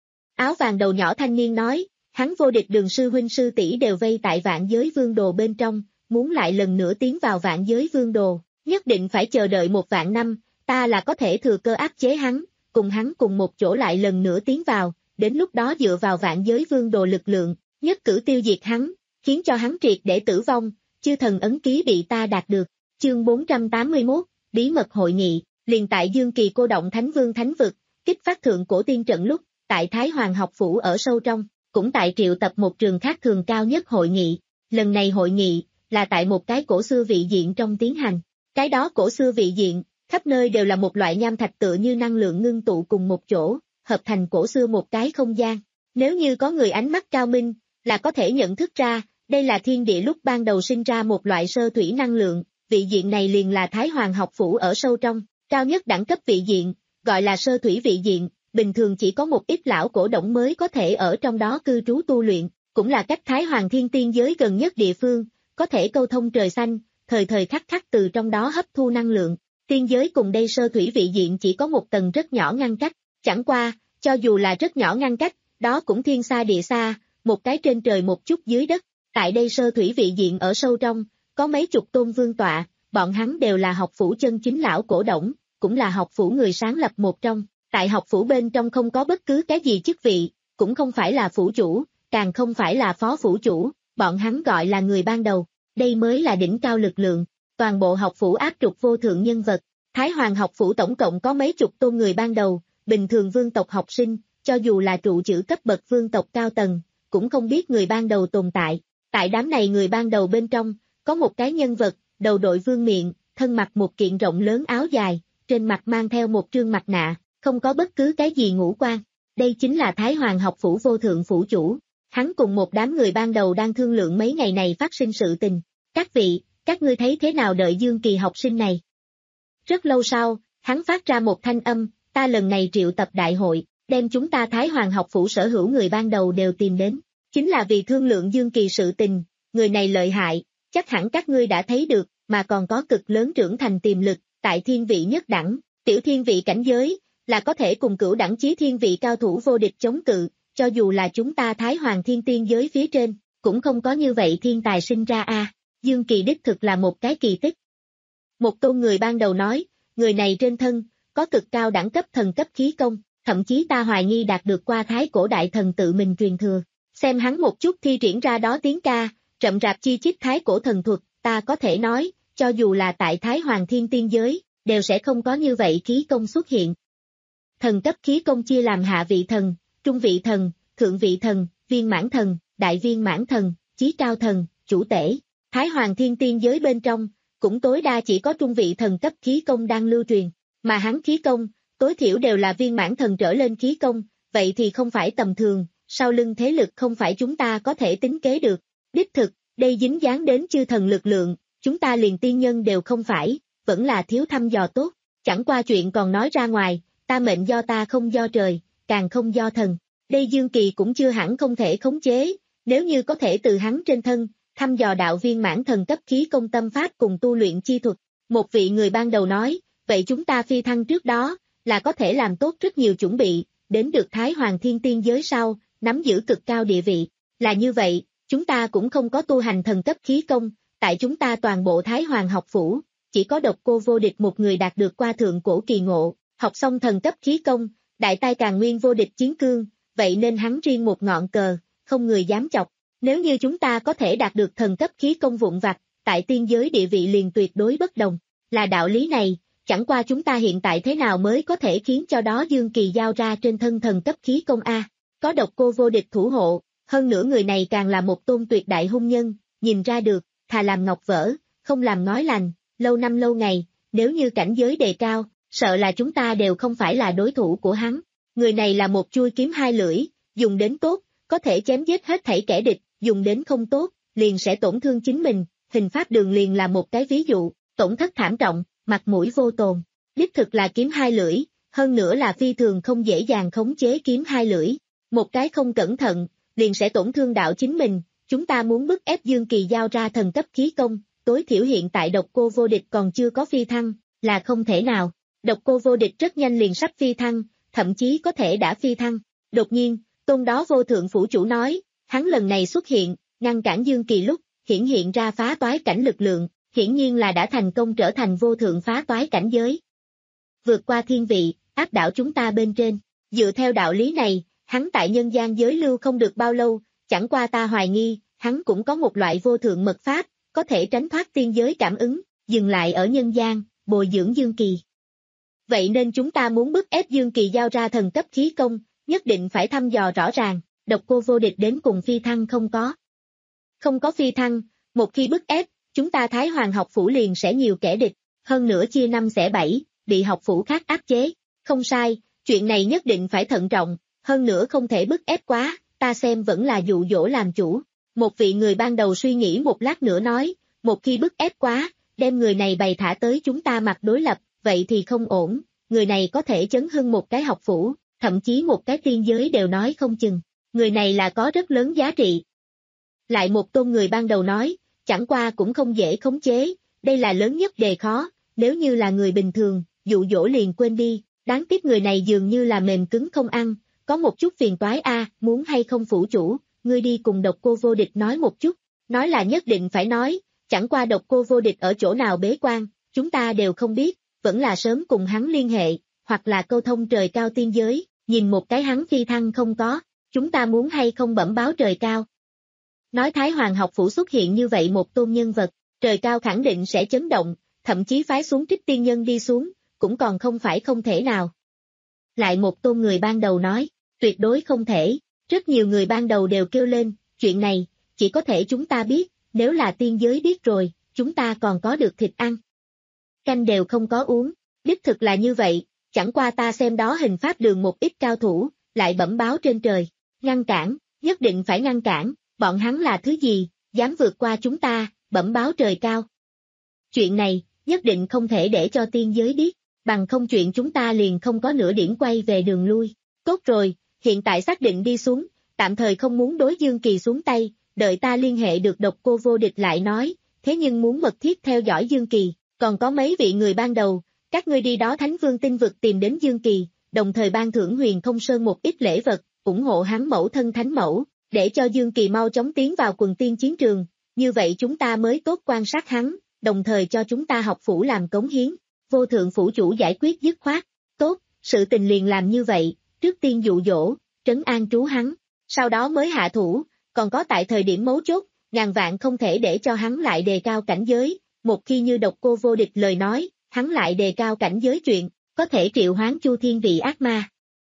Speaker 2: Áo vàng đầu nhỏ thanh niên nói, hắn vô địch đường sư huynh sư tỷ đều vây tại vạn giới vương đồ bên trong, muốn lại lần nữa tiến vào vạn giới vương đồ, nhất định phải chờ đợi một vạn năm, ta là có thể thừa cơ áp chế hắn, cùng hắn cùng một chỗ lại lần nữa tiến vào, đến lúc đó dựa vào vạn giới vương đồ lực lượng, nhất cử tiêu diệt hắn, khiến cho hắn triệt để tử vong, chư thần ấn ký bị ta đạt được. Chương bốn trăm tám mươi mốt, bí mật hội nghị, liền tại Dương Kỳ cô động Thánh Vương Thánh Vực, kích phát thượng cổ tiên trận lúc, tại Thái Hoàng học phủ ở sâu trong, cũng tại triệu tập một trường khác thường cao nhất hội nghị. Lần này hội nghị, là tại một cái cổ xưa vị diện trong tiến hành. Cái đó cổ xưa vị diện, khắp nơi đều là một loại nham thạch tựa như năng lượng ngưng tụ cùng một chỗ, hợp thành cổ xưa một cái không gian. Nếu như có người ánh mắt cao minh, là có thể nhận thức ra, đây là thiên địa lúc ban đầu sinh ra một loại sơ thủy năng lượng, vị diện này liền là Thái Hoàng học phủ ở sâu trong, cao nhất đẳng cấp vị diện, gọi là sơ thủy vị diện, bình thường chỉ có một ít lão cổ động mới có thể ở trong đó cư trú tu luyện, cũng là cách Thái Hoàng thiên tiên giới gần nhất địa phương, có thể câu thông trời xanh, thời thời khắc khắc từ trong đó hấp thu năng lượng. Tiên giới cùng đây sơ thủy vị diện chỉ có một tầng rất nhỏ ngăn cách, chẳng qua, cho dù là rất nhỏ ngăn cách, đó cũng thiên xa địa xa, một cái trên trời một chút dưới đất. Tại đây sơ thủy vị diện ở sâu trong, có mấy chục tôn vương tọa, bọn hắn đều là học phủ chân chính lão cổ động, cũng là học phủ người sáng lập một trong. Tại học phủ bên trong không có bất cứ cái gì chức vị, cũng không phải là phủ chủ, càng không phải là phó phủ chủ, bọn hắn gọi là người ban đầu. Đây mới là đỉnh cao lực lượng, toàn bộ học phủ áp trục vô thượng nhân vật. Thái Hoàng học phủ tổng cộng có mấy chục tôn người ban đầu, bình thường vương tộc học sinh, cho dù là trụ chữ cấp bậc vương tộc cao tầng, cũng không biết người ban đầu tồn tại. Tại đám này người ban đầu bên trong, có một cái nhân vật, đầu đội vương miện, thân mặc một kiện rộng lớn áo dài, trên mặt mang theo một trương mặt nạ, không có bất cứ cái gì ngũ quan. Đây chính là Thái Hoàng học phủ vô thượng phủ chủ. Hắn cùng một đám người ban đầu đang thương lượng mấy ngày này phát sinh sự tình. Các vị, các ngươi thấy thế nào đợi Dương Kỳ học sinh này? Rất lâu sau, hắn phát ra một thanh âm, ta lần này triệu tập đại hội, đem chúng ta Thái Hoàng học phủ sở hữu người ban đầu đều tìm đến. Chính là vì thương lượng Dương Kỳ sự tình, người này lợi hại, chắc hẳn các ngươi đã thấy được, mà còn có cực lớn trưởng thành tiềm lực, tại thiên vị nhất đẳng, tiểu thiên vị cảnh giới, là có thể cùng cửu đẳng chí thiên vị cao thủ vô địch chống cự, cho dù là chúng ta Thái Hoàng thiên tiên giới phía trên, cũng không có như vậy thiên tài sinh ra a. À. Dương Kỳ đích thực là một cái kỳ tích. Một tôn người ban đầu nói, người này trên thân, có cực cao đẳng cấp thần cấp khí công, thậm chí ta hoài nghi đạt được qua thái cổ đại thần tự mình truyền thừa. Xem hắn một chút thi triển ra đó tiếng ca, rậm rạp chi chít thái cổ thần thuật, ta có thể nói, cho dù là tại Thái Hoàng thiên tiên giới, đều sẽ không có như vậy khí công xuất hiện. Thần cấp khí công chia làm hạ vị thần, trung vị thần, thượng vị thần, viên mãn thần, đại viên mãn thần, chí cao thần, chủ tể. Thái Hoàng thiên tiên giới bên trong, cũng tối đa chỉ có trung vị thần cấp khí công đang lưu truyền, mà hắn khí công, tối thiểu đều là viên mãn thần trở lên khí công, vậy thì không phải tầm thường, sau lưng thế lực không phải chúng ta có thể tính kế được. Đích thực, đây dính dáng đến chư thần lực lượng, chúng ta liền tiên nhân đều không phải, vẫn là thiếu thăm dò tốt, chẳng qua chuyện còn nói ra ngoài, ta mệnh do ta không do trời, càng không do thần. Đây Dương Kỳ cũng chưa hẳn không thể khống chế, nếu như có thể từ hắn trên thân, thăm dò đạo viên mãn thần cấp khí công tâm pháp cùng tu luyện chi thuật. Một vị người ban đầu nói, vậy chúng ta phi thăng trước đó, là có thể làm tốt rất nhiều chuẩn bị, đến được Thái Hoàng thiên tiên giới sau, nắm giữ cực cao địa vị. Là như vậy, chúng ta cũng không có tu hành thần cấp khí công, tại chúng ta toàn bộ Thái Hoàng học phủ, chỉ có độc cô vô địch một người đạt được qua thượng cổ kỳ ngộ, học xong thần cấp khí công, đại tai càng nguyên vô địch chiến cương, vậy nên hắn riêng một ngọn cờ, không người dám chọc. Nếu như chúng ta có thể đạt được thần cấp khí công vụn vặt, tại tiên giới địa vị liền tuyệt đối bất đồng. Là đạo lý này, chẳng qua chúng ta hiện tại thế nào mới có thể khiến cho đó Dương Kỳ giao ra trên thân thần cấp khí công A. Có độc cô vô địch thủ hộ, hơn nữa người này càng là một tôn tuyệt đại hung nhân, nhìn ra được, thà làm ngọc vỡ, không làm nói lành, lâu năm lâu ngày, nếu như cảnh giới đề cao, sợ là chúng ta đều không phải là đối thủ của hắn. Người này là một chuôi kiếm hai lưỡi, dùng đến tốt, có thể chém giết hết thảy kẻ địch, dùng đến không tốt, liền sẽ tổn thương chính mình, hình pháp đường liền là một cái ví dụ, tổn thất thảm trọng, mặt mũi vô tồn. Đích thực là kiếm hai lưỡi, hơn nữa là phi thường không dễ dàng khống chế kiếm hai lưỡi, một cái không cẩn thận, liền sẽ tổn thương đạo chính mình. Chúng ta muốn bức ép Dương Kỳ giao ra thần cấp khí công, tối thiểu hiện tại độc cô vô địch còn chưa có phi thăng, là không thể nào. Độc cô vô địch rất nhanh liền sắp phi thăng, thậm chí có thể đã phi thăng. Đột nhiên, tôn đó vô thượng phủ chủ nói, hắn lần này xuất hiện, ngăn cản Dương Kỳ lúc, hiển hiện ra phá toái cảnh lực lượng, hiển nhiên là đã thành công trở thành vô thượng phá toái cảnh giới. Vượt qua thiên vị, áp đảo chúng ta bên trên. Dựa theo đạo lý này, hắn tại nhân gian giới lưu không được bao lâu, chẳng qua ta hoài nghi, hắn cũng có một loại vô thượng mật pháp, có thể tránh thoát tiên giới cảm ứng, dừng lại ở nhân gian, bồi dưỡng Dương Kỳ. Vậy nên chúng ta muốn bức ép Dương Kỳ giao ra thần cấp khí công, nhất định phải thăm dò rõ ràng, độc cô vô địch đến cùng phi thăng không có. Không có phi thăng, một khi bức ép, chúng ta Thái Hoàng học phủ liền sẽ nhiều kẻ địch, hơn nữa chia năm xẻ bảy, bị học phủ khác áp chế. Không sai, chuyện này nhất định phải thận trọng, hơn nữa không thể bức ép quá, ta xem vẫn là dụ dỗ làm chủ. Một vị người ban đầu suy nghĩ một lát nữa nói, một khi bức ép quá, đem người này bày thả tới chúng ta mặt đối lập, vậy thì không ổn, người này có thể chấn hưng một cái học phủ, thậm chí một cái tiên giới đều nói không chừng, người này là có rất lớn giá trị. Lại một tôn người ban đầu nói, chẳng qua cũng không dễ khống chế, đây là lớn nhất đề khó, nếu như là người bình thường, dụ dỗ liền quên đi, đáng tiếc người này dường như là mềm cứng không ăn, có một chút phiền toái a, muốn hay không phủ chủ, ngươi đi cùng Độc Cô Vô Địch nói một chút, nói là nhất định phải nói, chẳng qua Độc Cô Vô Địch ở chỗ nào bế quan, chúng ta đều không biết, vẫn là sớm cùng hắn liên hệ, hoặc là câu thông trời cao tiên giới, nhìn một cái hắn phi thăng không có, chúng ta muốn hay không bẩm báo trời cao. Nói Thái Hoàng học phủ xuất hiện như vậy một tôn nhân vật, trời cao khẳng định sẽ chấn động, thậm chí phái xuống Trích Tiên Nhân đi xuống, cũng còn không phải không thể nào. Lại một tôn người ban đầu nói, tuyệt đối không thể, rất nhiều người ban đầu đều kêu lên, chuyện này, chỉ có thể chúng ta biết, nếu là tiên giới biết rồi, chúng ta còn có được thịt ăn. Canh đều không có uống, đích thực là như vậy, chẳng qua ta xem đó hình pháp đường một ít cao thủ, lại bẩm báo trên trời, ngăn cản, nhất định phải ngăn cản, bọn hắn là thứ gì, dám vượt qua chúng ta, bẩm báo trời cao. Chuyện này, nhất định không thể để cho tiên giới biết, bằng không chuyện chúng ta liền không có nửa điểm quay về đường lui. Tốt rồi, hiện tại xác định đi xuống, tạm thời không muốn đối Dương Kỳ xuống tay, đợi ta liên hệ được Độc Cô Vô Địch lại nói, thế nhưng muốn mật thiết theo dõi Dương Kỳ, còn có mấy vị người ban đầu, các ngươi đi đó Thánh Vương Tinh Vực tìm đến Dương Kỳ, đồng thời ban thưởng Huyền Không Sơn một ít lễ vật, ủng hộ hắn mẫu thân Thánh Mẫu, để cho Dương Kỳ mau chóng tiến vào quần tiên chiến trường, như vậy chúng ta mới tốt quan sát hắn, đồng thời cho chúng ta học phủ làm cống hiến. Vô thượng phủ chủ giải quyết dứt khoát, tốt, sự tình liền làm như vậy, trước tiên dụ dỗ, trấn an trú hắn, sau đó mới hạ thủ, còn có tại thời điểm mấu chốt, ngàn vạn không thể để cho hắn lại đề cao cảnh giới, một khi như Độc Cô Vô Địch lời nói, hắn lại đề cao cảnh giới chuyện, có thể triệu hoán Chu Thiên vị ác ma.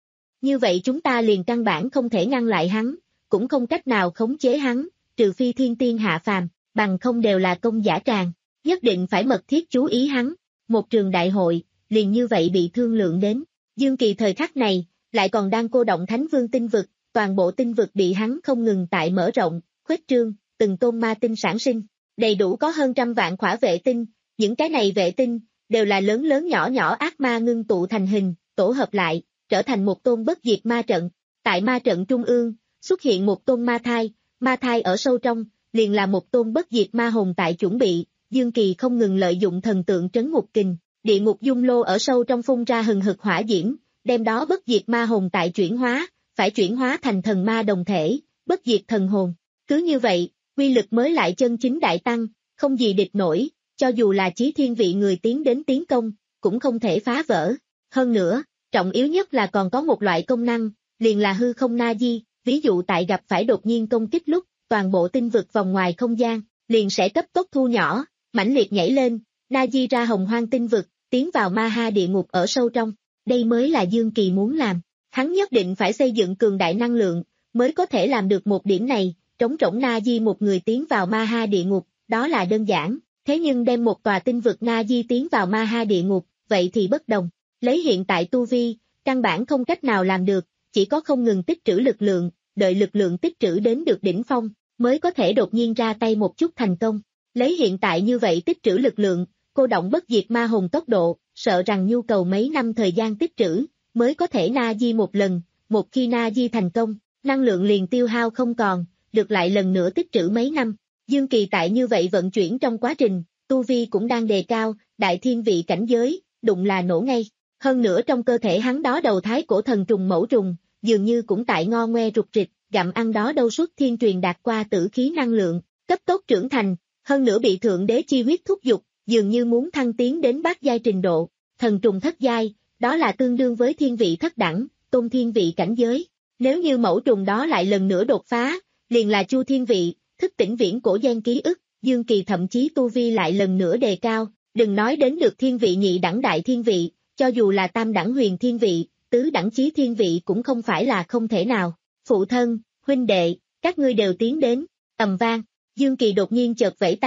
Speaker 2: Như vậy chúng ta liền căn bản không thể ngăn lại hắn, cũng không cách nào khống chế hắn, trừ phi thiên tiên hạ phàm, bằng không đều là công giả tràng, nhất định phải mật thiết chú ý hắn. Một trường đại hội, liền như vậy bị thương lượng đến, Dương Kỳ thời khắc này, lại còn đang cô động Thánh Vương Tinh Vực, toàn bộ tinh vực bị hắn không ngừng tại mở rộng, khuếch trương, từng tôn ma tinh sản sinh, đầy đủ có hơn trăm vạn khỏa vệ tinh, những cái này vệ tinh, đều là lớn lớn nhỏ nhỏ ác ma ngưng tụ thành hình, tổ hợp lại, trở thành một tôn bất diệt ma trận, tại ma trận trung ương, xuất hiện một tôn ma thai, ma thai ở sâu trong, liền là một tôn bất diệt ma hồn tại chuẩn bị. Dương Kỳ không ngừng lợi dụng thần tượng trấn ngục kình, địa ngục dung lô ở sâu trong phun ra hừng hực hỏa diễm, đem đó bất diệt ma hồn tại chuyển hóa, phải chuyển hóa thành thần ma đồng thể, bất diệt thần hồn. Cứ như vậy, quy lực mới lại chân chính đại tăng, không gì địch nổi, cho dù là chí thiên vị người tiến đến tiến công, cũng không thể phá vỡ. Hơn nữa, trọng yếu nhất là còn có một loại công năng, liền là hư không na di, ví dụ tại gặp phải đột nhiên công kích lúc, toàn bộ tinh vực vòng ngoài không gian, liền sẽ cấp tốc thu nhỏ, mãnh liệt nhảy lên, na di ra hồng hoang tinh vực, tiến vào ma ha địa ngục ở sâu trong, đây mới là Dương Kỳ muốn làm, hắn nhất định phải xây dựng cường đại năng lượng, mới có thể làm được một điểm này, trống rỗng na di một người tiến vào ma ha địa ngục, đó là đơn giản, thế nhưng đem một tòa tinh vực na di tiến vào ma ha địa ngục, vậy thì bất đồng, lấy hiện tại tu vi, căn bản không cách nào làm được, chỉ có không ngừng tích trữ lực lượng, đợi lực lượng tích trữ đến được đỉnh phong, mới có thể đột nhiên ra tay một chút thành công. Lấy hiện tại như vậy tích trữ lực lượng, cô động bất diệt ma hồn tốc độ, sợ rằng nhu cầu mấy năm thời gian tích trữ, mới có thể na di một lần, một khi na di thành công, năng lượng liền tiêu hao không còn, được lại lần nữa tích trữ mấy năm. Dương Kỳ tại như vậy vận chuyển trong quá trình, tu vi cũng đang đề cao, đại thiên vị cảnh giới, đụng là nổ ngay. Hơn nữa trong cơ thể hắn đó đầu thái cổ thần trùng mẫu trùng, dường như cũng tại ngo ngoe rụt rịch, gặm ăn đó đâu suốt thiên truyền đạt qua tử khí năng lượng, cấp tốc trưởng thành. Hơn nữa bị thượng đế chi huyết thúc giục, dường như muốn thăng tiến đến bát giai trình độ, thần trùng thất giai, đó là tương đương với thiên vị thất đẳng, tôn thiên vị cảnh giới. Nếu như mẫu trùng đó lại lần nữa đột phá, liền là chu thiên vị, thức tỉnh viễn cổ gen ký ức, Dương Kỳ thậm chí tu vi lại lần nữa đề cao, đừng nói đến được thiên vị nhị đẳng đại thiên vị, cho dù là tam đẳng huyền thiên vị, tứ đẳng chí thiên vị cũng không phải là không thể nào. Phụ thân, huynh đệ, các ngươi đều tiến đến, ầm vang. Dương Kỳ đột nhiên chợt vẫy tay,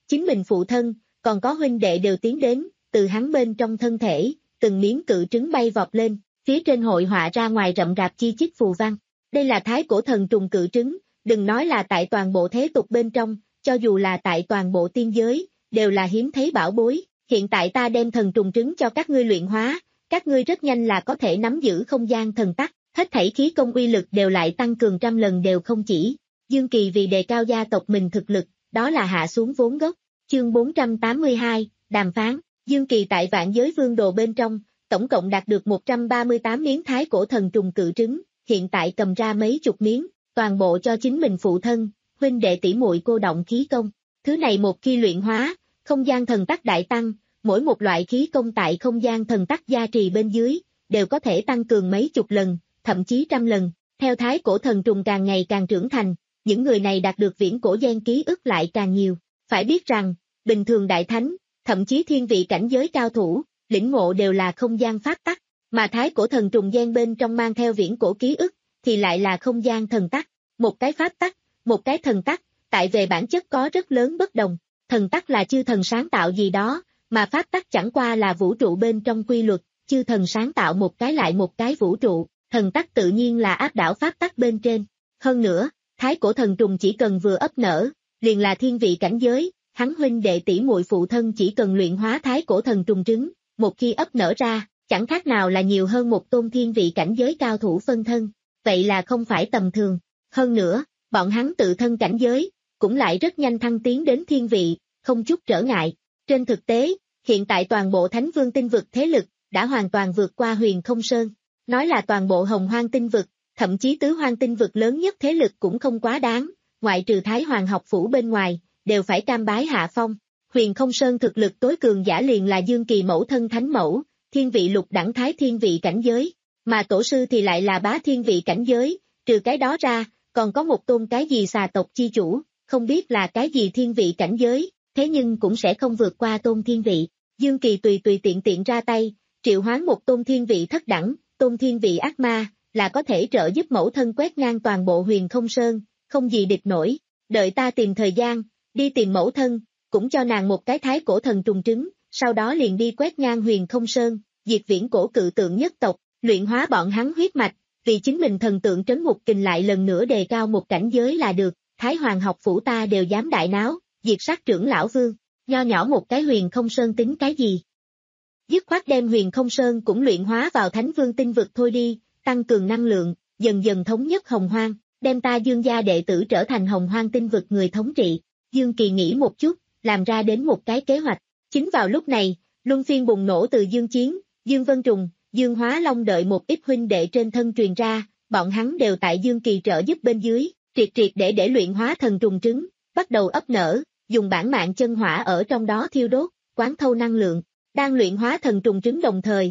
Speaker 2: Chính mình phụ thân, còn có huynh đệ đều tiến đến, từ hắn bên trong thân thể, từng miếng cự trứng bay vọt lên, phía trên hội họa ra ngoài rậm rạp chi chít phù văn. Đây là thái cổ thần trùng cự trứng, đừng nói là tại toàn bộ thế tục bên trong, cho dù là tại toàn bộ tiên giới, đều là hiếm thấy bảo bối. Hiện tại ta đem thần trùng trứng cho các ngươi luyện hóa, các ngươi rất nhanh là có thể nắm giữ không gian thần tắc, hết thảy khí công uy lực đều lại tăng cường trăm lần đều không chỉ. Dương Kỳ vì đề cao gia tộc mình thực lực, đó là hạ xuống vốn gốc. Chương bốn trăm tám mươi hai, đàm phán. Dương Kỳ tại vạn giới vương đồ bên trong, tổng cộng đạt được một trăm ba mươi tám miếng thái cổ thần trùng cự trứng, hiện tại cầm ra mấy chục miếng, toàn bộ cho chính mình phụ thân, huynh đệ tỷ muội cô động khí công. Thứ này một khi luyện hóa, không gian thần tắc đại tăng, mỗi một loại khí công tại không gian thần tắc gia trì bên dưới, đều có thể tăng cường mấy chục lần, thậm chí trăm lần. Theo thái cổ thần trùng càng ngày càng trưởng thành, những người này đạt được viễn cổ gen ký ức lại càng nhiều. Phải biết rằng, bình thường đại thánh, thậm chí thiên vị cảnh giới cao thủ, lĩnh ngộ đều là không gian pháp tắc, mà thái cổ thần trùng gen bên trong mang theo viễn cổ ký ức, thì lại là không gian thần tắc. Một cái pháp tắc, một cái thần tắc, tại về bản chất có rất lớn bất đồng. Thần tắc là chư thần sáng tạo gì đó, mà pháp tắc chẳng qua là vũ trụ bên trong quy luật, chư thần sáng tạo một cái lại một cái vũ trụ, thần tắc tự nhiên là áp đảo pháp tắc bên trên. Hơn nữa, thái cổ thần trùng chỉ cần vừa ấp nở, liền là thiên vị cảnh giới, hắn huynh đệ tỷ muội phụ thân chỉ cần luyện hóa thái cổ thần trùng trứng, một khi ấp nở ra, chẳng khác nào là nhiều hơn một tôn thiên vị cảnh giới cao thủ phân thân, vậy là không phải tầm thường. Hơn nữa, bọn hắn tự thân cảnh giới, cũng lại rất nhanh thăng tiến đến thiên vị, không chút trở ngại. Trên thực tế, hiện tại toàn bộ Thánh Vương tinh vực thế lực, đã hoàn toàn vượt qua Huyền Không Sơn. Nói là toàn bộ Hồng Hoang tinh vực, thậm chí tứ hoang tinh vực lớn nhất thế lực cũng không quá đáng, ngoại trừ Thái Hoàng học phủ bên ngoài, đều phải cam bái hạ phong. Huyền Không Sơn thực lực tối cường giả liền là Dương Kỳ mẫu thân thánh mẫu, thiên vị lục đẳng thái thiên vị cảnh giới, mà tổ sư thì lại là bá thiên vị cảnh giới, trừ cái đó ra, còn có một tôn cái gì xà tộc chi chủ, không biết là cái gì thiên vị cảnh giới, thế nhưng cũng sẽ không vượt qua tôn thiên vị. Dương Kỳ tùy tùy tiện tiện ra tay, triệu hoán một tôn thiên vị thất đẳng, tôn thiên vị ác ma, là có thể trợ giúp mẫu thân quét ngang toàn bộ Huyền Không Sơn, không gì địch nổi. Đợi ta tìm thời gian, đi tìm mẫu thân, cũng cho nàng một cái thái cổ thần trùng trứng, sau đó liền đi quét ngang Huyền Không Sơn, diệt viễn cổ cự tượng nhất tộc, luyện hóa bọn hắn huyết mạch, vì chính mình thần tượng trấn ngục kình lại lần nữa đề cao một cảnh giới là được. Thái Hoàng học phủ ta đều dám đại náo, diệt sát trưởng lão vương, nho nhỏ một cái Huyền Không Sơn tính cái gì? Dứt khoát đem Huyền Không Sơn cũng luyện hóa vào Thánh Vương tinh vực thôi đi, tăng cường năng lượng, dần dần thống nhất Hồng Hoang, đem ta Dương gia đệ tử trở thành Hồng Hoang tinh vực người thống trị. Dương Kỳ nghĩ một chút, làm ra đến một cái kế hoạch. Chính vào lúc này, luân phiên bùng nổ từ Dương Chiến, Dương Vân Trùng, Dương Hóa Long đợi một ít huynh đệ trên thân truyền ra, bọn hắn đều tại Dương Kỳ trợ giúp bên dưới, triệt triệt để để luyện hóa thần trùng trứng, bắt đầu ấp nở, dùng bản mạng chân hỏa ở trong đó thiêu đốt, quán thâu năng lượng, đang luyện hóa thần trùng trứng đồng thời.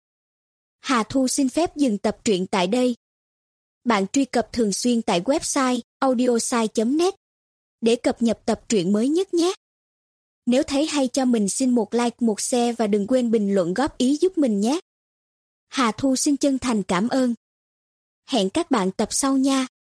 Speaker 3: Hà Thu xin phép dừng tập truyện tại đây. Bạn truy cập thường xuyên tại website audiosai chấm net để cập nhật tập truyện mới nhất nhé. Nếu thấy hay cho mình xin một like, một share và đừng quên bình luận góp ý giúp mình nhé. Hà Thu xin chân thành cảm ơn. Hẹn các bạn tập sau nha.